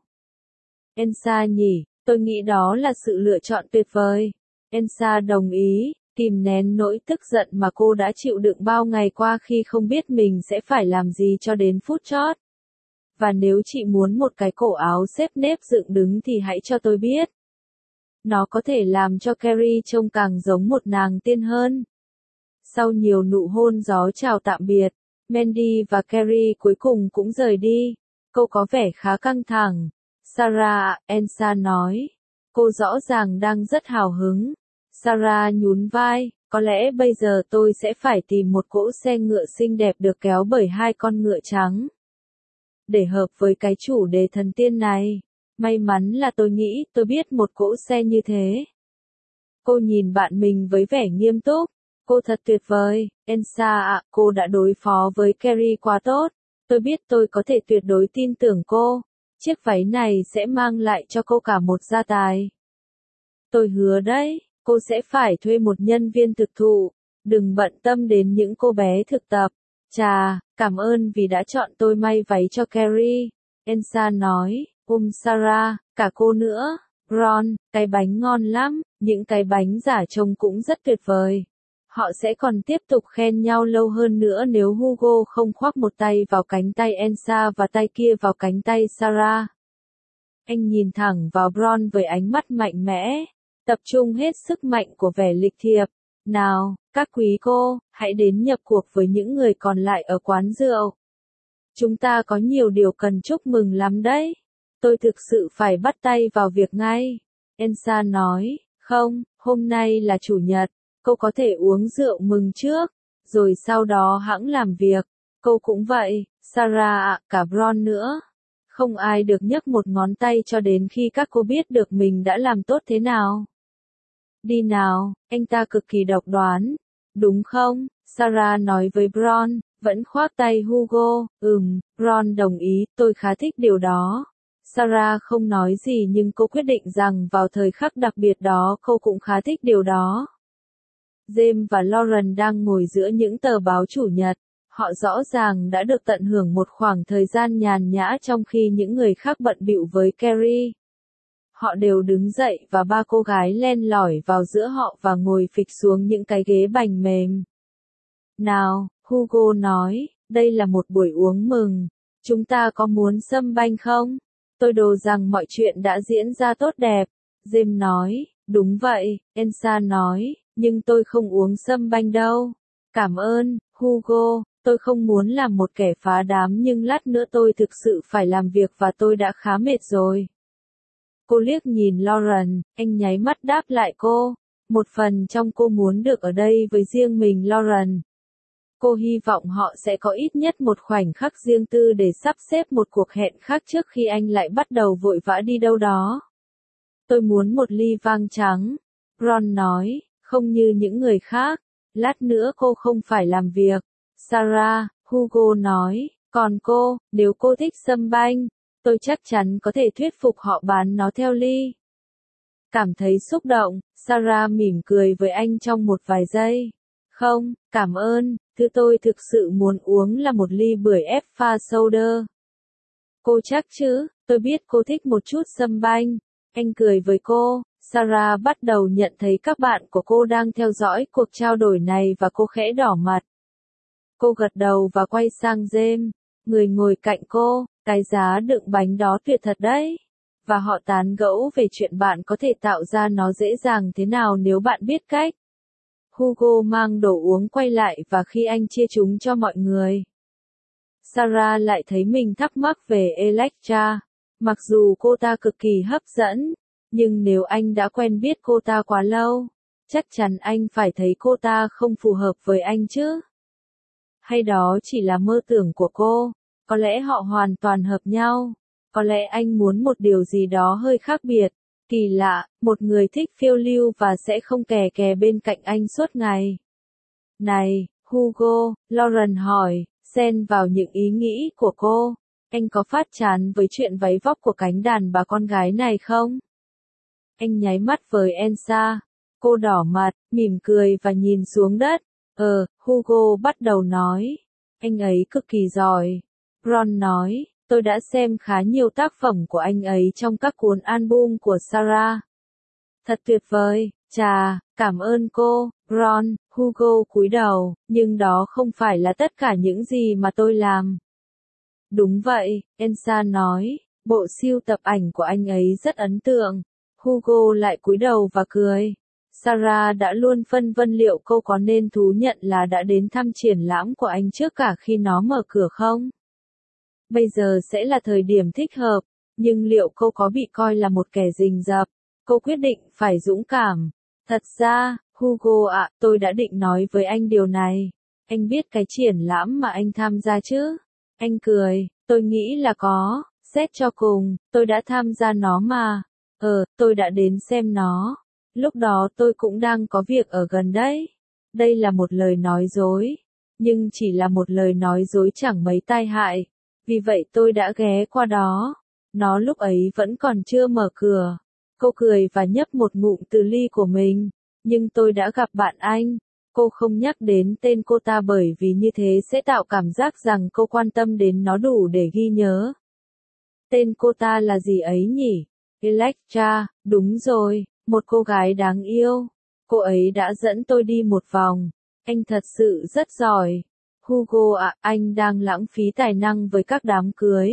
S1: Elsa nhỉ, tôi nghĩ đó là sự lựa chọn tuyệt vời. Elsa đồng ý, kìm nén nỗi tức giận mà cô đã chịu đựng bao ngày qua khi không biết mình sẽ phải làm gì cho đến phút chót. Và nếu chị muốn một cái cổ áo xếp nếp dựng đứng thì hãy cho tôi biết. Nó có thể làm cho Carrie trông càng giống một nàng tiên hơn. Sau nhiều nụ hôn gió chào tạm biệt, Mandy và Carrie cuối cùng cũng rời đi. Cô có vẻ khá căng thẳng. Sarah, Elsa nói. Cô rõ ràng đang rất hào hứng. Sarah nhún vai, có lẽ bây giờ tôi sẽ phải tìm một cỗ xe ngựa xinh đẹp được kéo bởi hai con ngựa trắng. Để hợp với cái chủ đề thần tiên này. May mắn là tôi nghĩ tôi biết một cỗ xe như thế. Cô nhìn bạn mình với vẻ nghiêm túc. Cô thật tuyệt vời, Elsa ạ, cô đã đối phó với Carrie quá tốt. Tôi biết tôi có thể tuyệt đối tin tưởng cô. Chiếc váy này sẽ mang lại cho cô cả một gia tài. Tôi hứa đấy, cô sẽ phải thuê một nhân viên thực thụ. Đừng bận tâm đến những cô bé thực tập. Chà, cảm ơn vì đã chọn tôi may váy cho Carrie. Elsa nói, ôm Sarah, cả cô nữa. Ron, cái bánh ngon lắm, Những cái bánh giả trông cũng rất tuyệt vời. Họ sẽ còn tiếp tục khen nhau lâu hơn nữa nếu Hugo không khoác một tay vào cánh tay Elsa và tay kia vào cánh tay Sarah. Anh nhìn thẳng vào Ron với ánh mắt mạnh mẽ, tập trung hết sức mạnh của vẻ lịch thiệp. Nào, các quý cô, hãy đến nhập cuộc với những người còn lại ở quán rượu. Chúng ta có nhiều điều cần chúc mừng lắm đấy. Tôi thực sự phải bắt tay vào việc ngay. Elsa nói, không, hôm nay là chủ nhật, cô có thể uống rượu mừng trước, rồi sau đó hẵng làm việc. Cô cũng vậy, Sarah ạ, cả Ron nữa. Không ai được nhấc một ngón tay cho đến khi các cô biết được mình đã làm tốt thế nào. Đi nào, anh ta cực kỳ độc đoán. Đúng không? Sarah nói với Ron, vẫn khoác tay Hugo. Ừm, Ron đồng ý, tôi khá thích điều đó. Sarah không nói gì nhưng cô quyết định rằng vào thời khắc đặc biệt đó cô cũng khá thích điều đó. James và Lauren đang ngồi giữa những tờ báo chủ nhật. Họ rõ ràng đã được tận hưởng một khoảng thời gian nhàn nhã trong khi những người khác bận bịu với Carrie. Họ đều đứng dậy và ba cô gái len lỏi vào giữa họ và ngồi phịch xuống những cái ghế bành mềm. Nào, Hugo nói, đây là một buổi uống mừng. Chúng ta có muốn sâm banh không? Tôi đồ rằng mọi chuyện đã diễn ra tốt đẹp. James nói, đúng vậy, Elsa nói, nhưng tôi không uống sâm banh đâu. Cảm ơn, Hugo, tôi không muốn làm một kẻ phá đám nhưng lát nữa tôi thực sự phải làm việc và tôi đã khá mệt rồi. Cô liếc nhìn Lauren, anh nháy mắt đáp lại cô. Một phần trong cô muốn được ở đây với riêng mình Lauren. Cô hy vọng họ sẽ có ít nhất một khoảnh khắc riêng tư để sắp xếp một cuộc hẹn khác trước khi anh lại bắt đầu vội vã đi đâu đó. Tôi muốn một ly vang trắng. Ron nói, không như những người khác. Lát nữa cô không phải làm việc. Sarah, Hugo nói, còn cô, nếu cô thích sâm banh, tôi chắc chắn có thể thuyết phục họ bán nó theo ly. Cảm thấy xúc động, Sarah mỉm cười với anh trong một vài giây. Không, cảm ơn, thứ tôi thực sự muốn uống là một ly bưởi ép pha soda. Cô chắc chứ, tôi biết cô thích một chút sâm banh. Anh cười với cô. Sarah bắt đầu nhận thấy các bạn của cô đang theo dõi cuộc trao đổi này và cô khẽ đỏ mặt. Cô gật đầu và quay sang James, người ngồi cạnh cô, cái giá đựng bánh đó tuyệt thật đấy. Và họ tán gẫu về chuyện bạn có thể tạo ra nó dễ dàng thế nào nếu bạn biết cách. Hugo mang đồ uống quay lại và khi anh chia chúng cho mọi người. Sarah lại thấy mình thắc mắc về Electra. Mặc dù cô ta cực kỳ hấp dẫn, nhưng nếu anh đã quen biết cô ta quá lâu, chắc chắn anh phải thấy cô ta không phù hợp với anh chứ. Hay đó chỉ là mơ tưởng của cô, có lẽ họ hoàn toàn hợp nhau, có lẽ anh muốn một điều gì đó hơi khác biệt, kỳ lạ, một người thích phiêu lưu và sẽ không kè kè bên cạnh anh suốt ngày. Này, Hugo, Lauren hỏi, xen vào những ý nghĩ của cô, anh có phát chán với chuyện váy vóc của cánh đàn bà con gái này không? Anh nháy mắt với Elsa, cô đỏ mặt, mỉm cười và nhìn xuống đất. Ờ, Hugo bắt đầu nói. Anh ấy cực kỳ giỏi. Ron nói, tôi đã xem khá nhiều tác phẩm của anh ấy trong các cuốn album của Sarah. Thật tuyệt vời, chà, cảm ơn cô, Ron. Hugo cúi đầu, nhưng đó không phải là tất cả những gì mà tôi làm. Đúng vậy, Elsa nói, bộ sưu tập ảnh của anh ấy rất ấn tượng. Hugo lại cúi đầu và cười. Sarah đã luôn phân vân liệu cô có nên thú nhận là đã đến thăm triển lãm của anh trước cả khi nó mở cửa không? Bây giờ sẽ là thời điểm thích hợp, nhưng liệu cô có bị coi là một kẻ rình rập? Cô quyết định phải dũng cảm. Thật ra, Hugo ạ, tôi đã định nói với anh điều này. Anh biết cái triển lãm mà anh tham gia chứ? Anh cười, tôi nghĩ là có, xét cho cùng, tôi đã tham gia nó mà. Ờ, tôi đã đến xem nó. Lúc đó tôi cũng đang có việc ở gần đấy. Đây là một lời nói dối. Nhưng chỉ là một lời nói dối chẳng mấy tai hại. Vì vậy tôi đã ghé qua đó. Nó lúc ấy vẫn còn chưa mở cửa. Cô cười và nhấp một ngụm từ ly của mình. Nhưng tôi đã gặp bạn anh. Cô không nhắc đến tên cô ta bởi vì như thế sẽ tạo cảm giác rằng cô quan tâm đến nó đủ để ghi nhớ. Tên cô ta là gì ấy nhỉ? Electra, đúng rồi. Một cô gái đáng yêu. Cô ấy đã dẫn tôi đi một vòng. Anh thật sự rất giỏi. Hugo ạ, anh đang lãng phí tài năng với các đám cưới.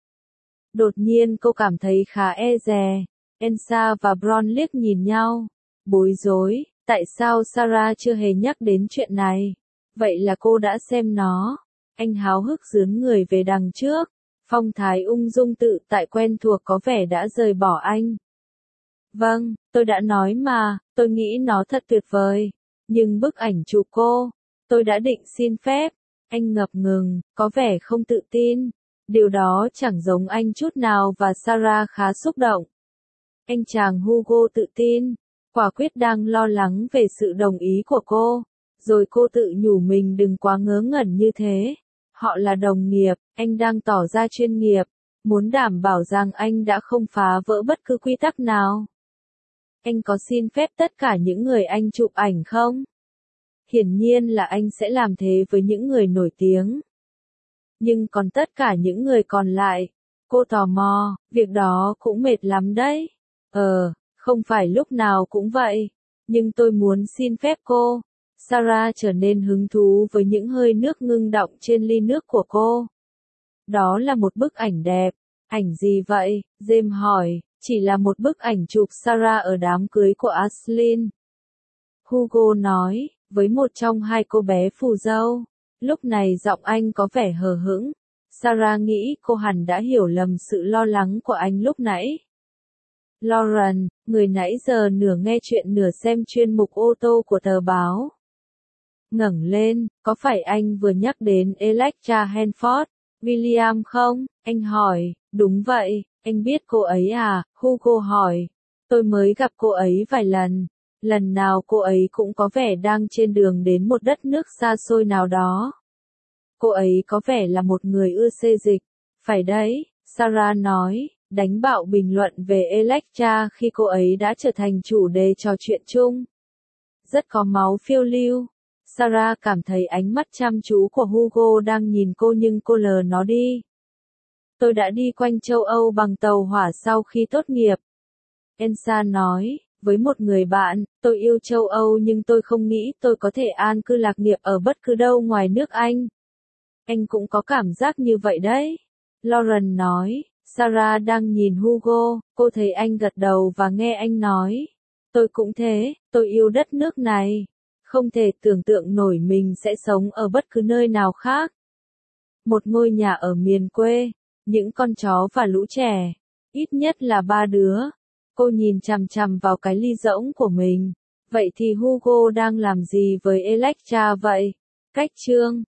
S1: Đột nhiên cô cảm thấy khá e dè. Elsa và Ron liếc nhìn nhau. Bối rối, tại sao Sarah chưa hề nhắc đến chuyện này? Vậy là cô đã xem nó. Anh háo hức dướn người về đằng trước. Phong thái ung dung tự tại quen thuộc có vẻ đã rời bỏ anh. Vâng, tôi đã nói mà, tôi nghĩ nó thật tuyệt vời. Nhưng bức ảnh chụp cô, tôi đã định xin phép. Anh ngập ngừng, có vẻ không tự tin. Điều đó chẳng giống anh chút nào và Sarah khá xúc động. Anh chàng Hugo tự tin, quả quyết đang lo lắng về sự đồng ý của cô. Rồi cô tự nhủ mình đừng quá ngớ ngẩn như thế. Họ là đồng nghiệp, anh đang tỏ ra chuyên nghiệp, muốn đảm bảo rằng anh đã không phá vỡ bất cứ quy tắc nào. Anh có xin phép tất cả những người anh chụp ảnh không? Hiển nhiên là anh sẽ làm thế với những người nổi tiếng. Nhưng còn tất cả những người còn lại, cô tò mò, việc đó cũng mệt lắm đấy. Ờ, không phải lúc nào cũng vậy, nhưng tôi muốn xin phép cô. Sarah trở nên hứng thú với những hơi nước ngưng đọng trên ly nước của cô. Đó là một bức ảnh đẹp. Ảnh gì vậy? James hỏi, chỉ là một bức ảnh chụp Sarah ở đám cưới của Ashlyn. Hugo nói, với một trong hai cô bé phù dâu. Lúc này giọng anh có vẻ hờ hững. Sarah nghĩ cô hẳn đã hiểu lầm sự lo lắng của anh lúc nãy. Lauren, người nãy giờ nửa nghe chuyện nửa xem chuyên mục ô tô của tờ báo. Ngẩng lên, có phải anh vừa nhắc đến Electra Hanford, William không? Anh hỏi, đúng vậy, anh biết cô ấy à? Hugo hỏi, tôi mới gặp cô ấy vài lần, lần nào cô ấy cũng có vẻ đang trên đường đến một đất nước xa xôi nào đó. Cô ấy có vẻ là một người ưa xê dịch, phải đấy, Sarah nói, đánh bạo bình luận về Electra khi cô ấy đã trở thành chủ đề trò chuyện chung. Rất có máu phiêu lưu. Sarah cảm thấy ánh mắt chăm chú của Hugo đang nhìn cô nhưng cô lờ nó đi. Tôi đã đi quanh châu Âu bằng tàu hỏa sau khi tốt nghiệp. Elsa nói, với một người bạn, tôi yêu châu Âu nhưng tôi không nghĩ tôi có thể an cư lạc nghiệp ở bất cứ đâu ngoài nước Anh. Anh cũng có cảm giác như vậy đấy. Lauren nói, Sarah đang nhìn Hugo, cô thấy anh gật đầu và nghe anh nói. Tôi cũng thế, tôi yêu đất nước này. Không thể tưởng tượng nổi mình sẽ sống ở bất cứ nơi nào khác. Một ngôi nhà ở miền quê, những con chó và lũ trẻ, ít nhất là ba đứa. Cô nhìn chằm chằm vào cái ly rỗng của mình. Vậy thì Hugo đang làm gì với Electra vậy? Cách chương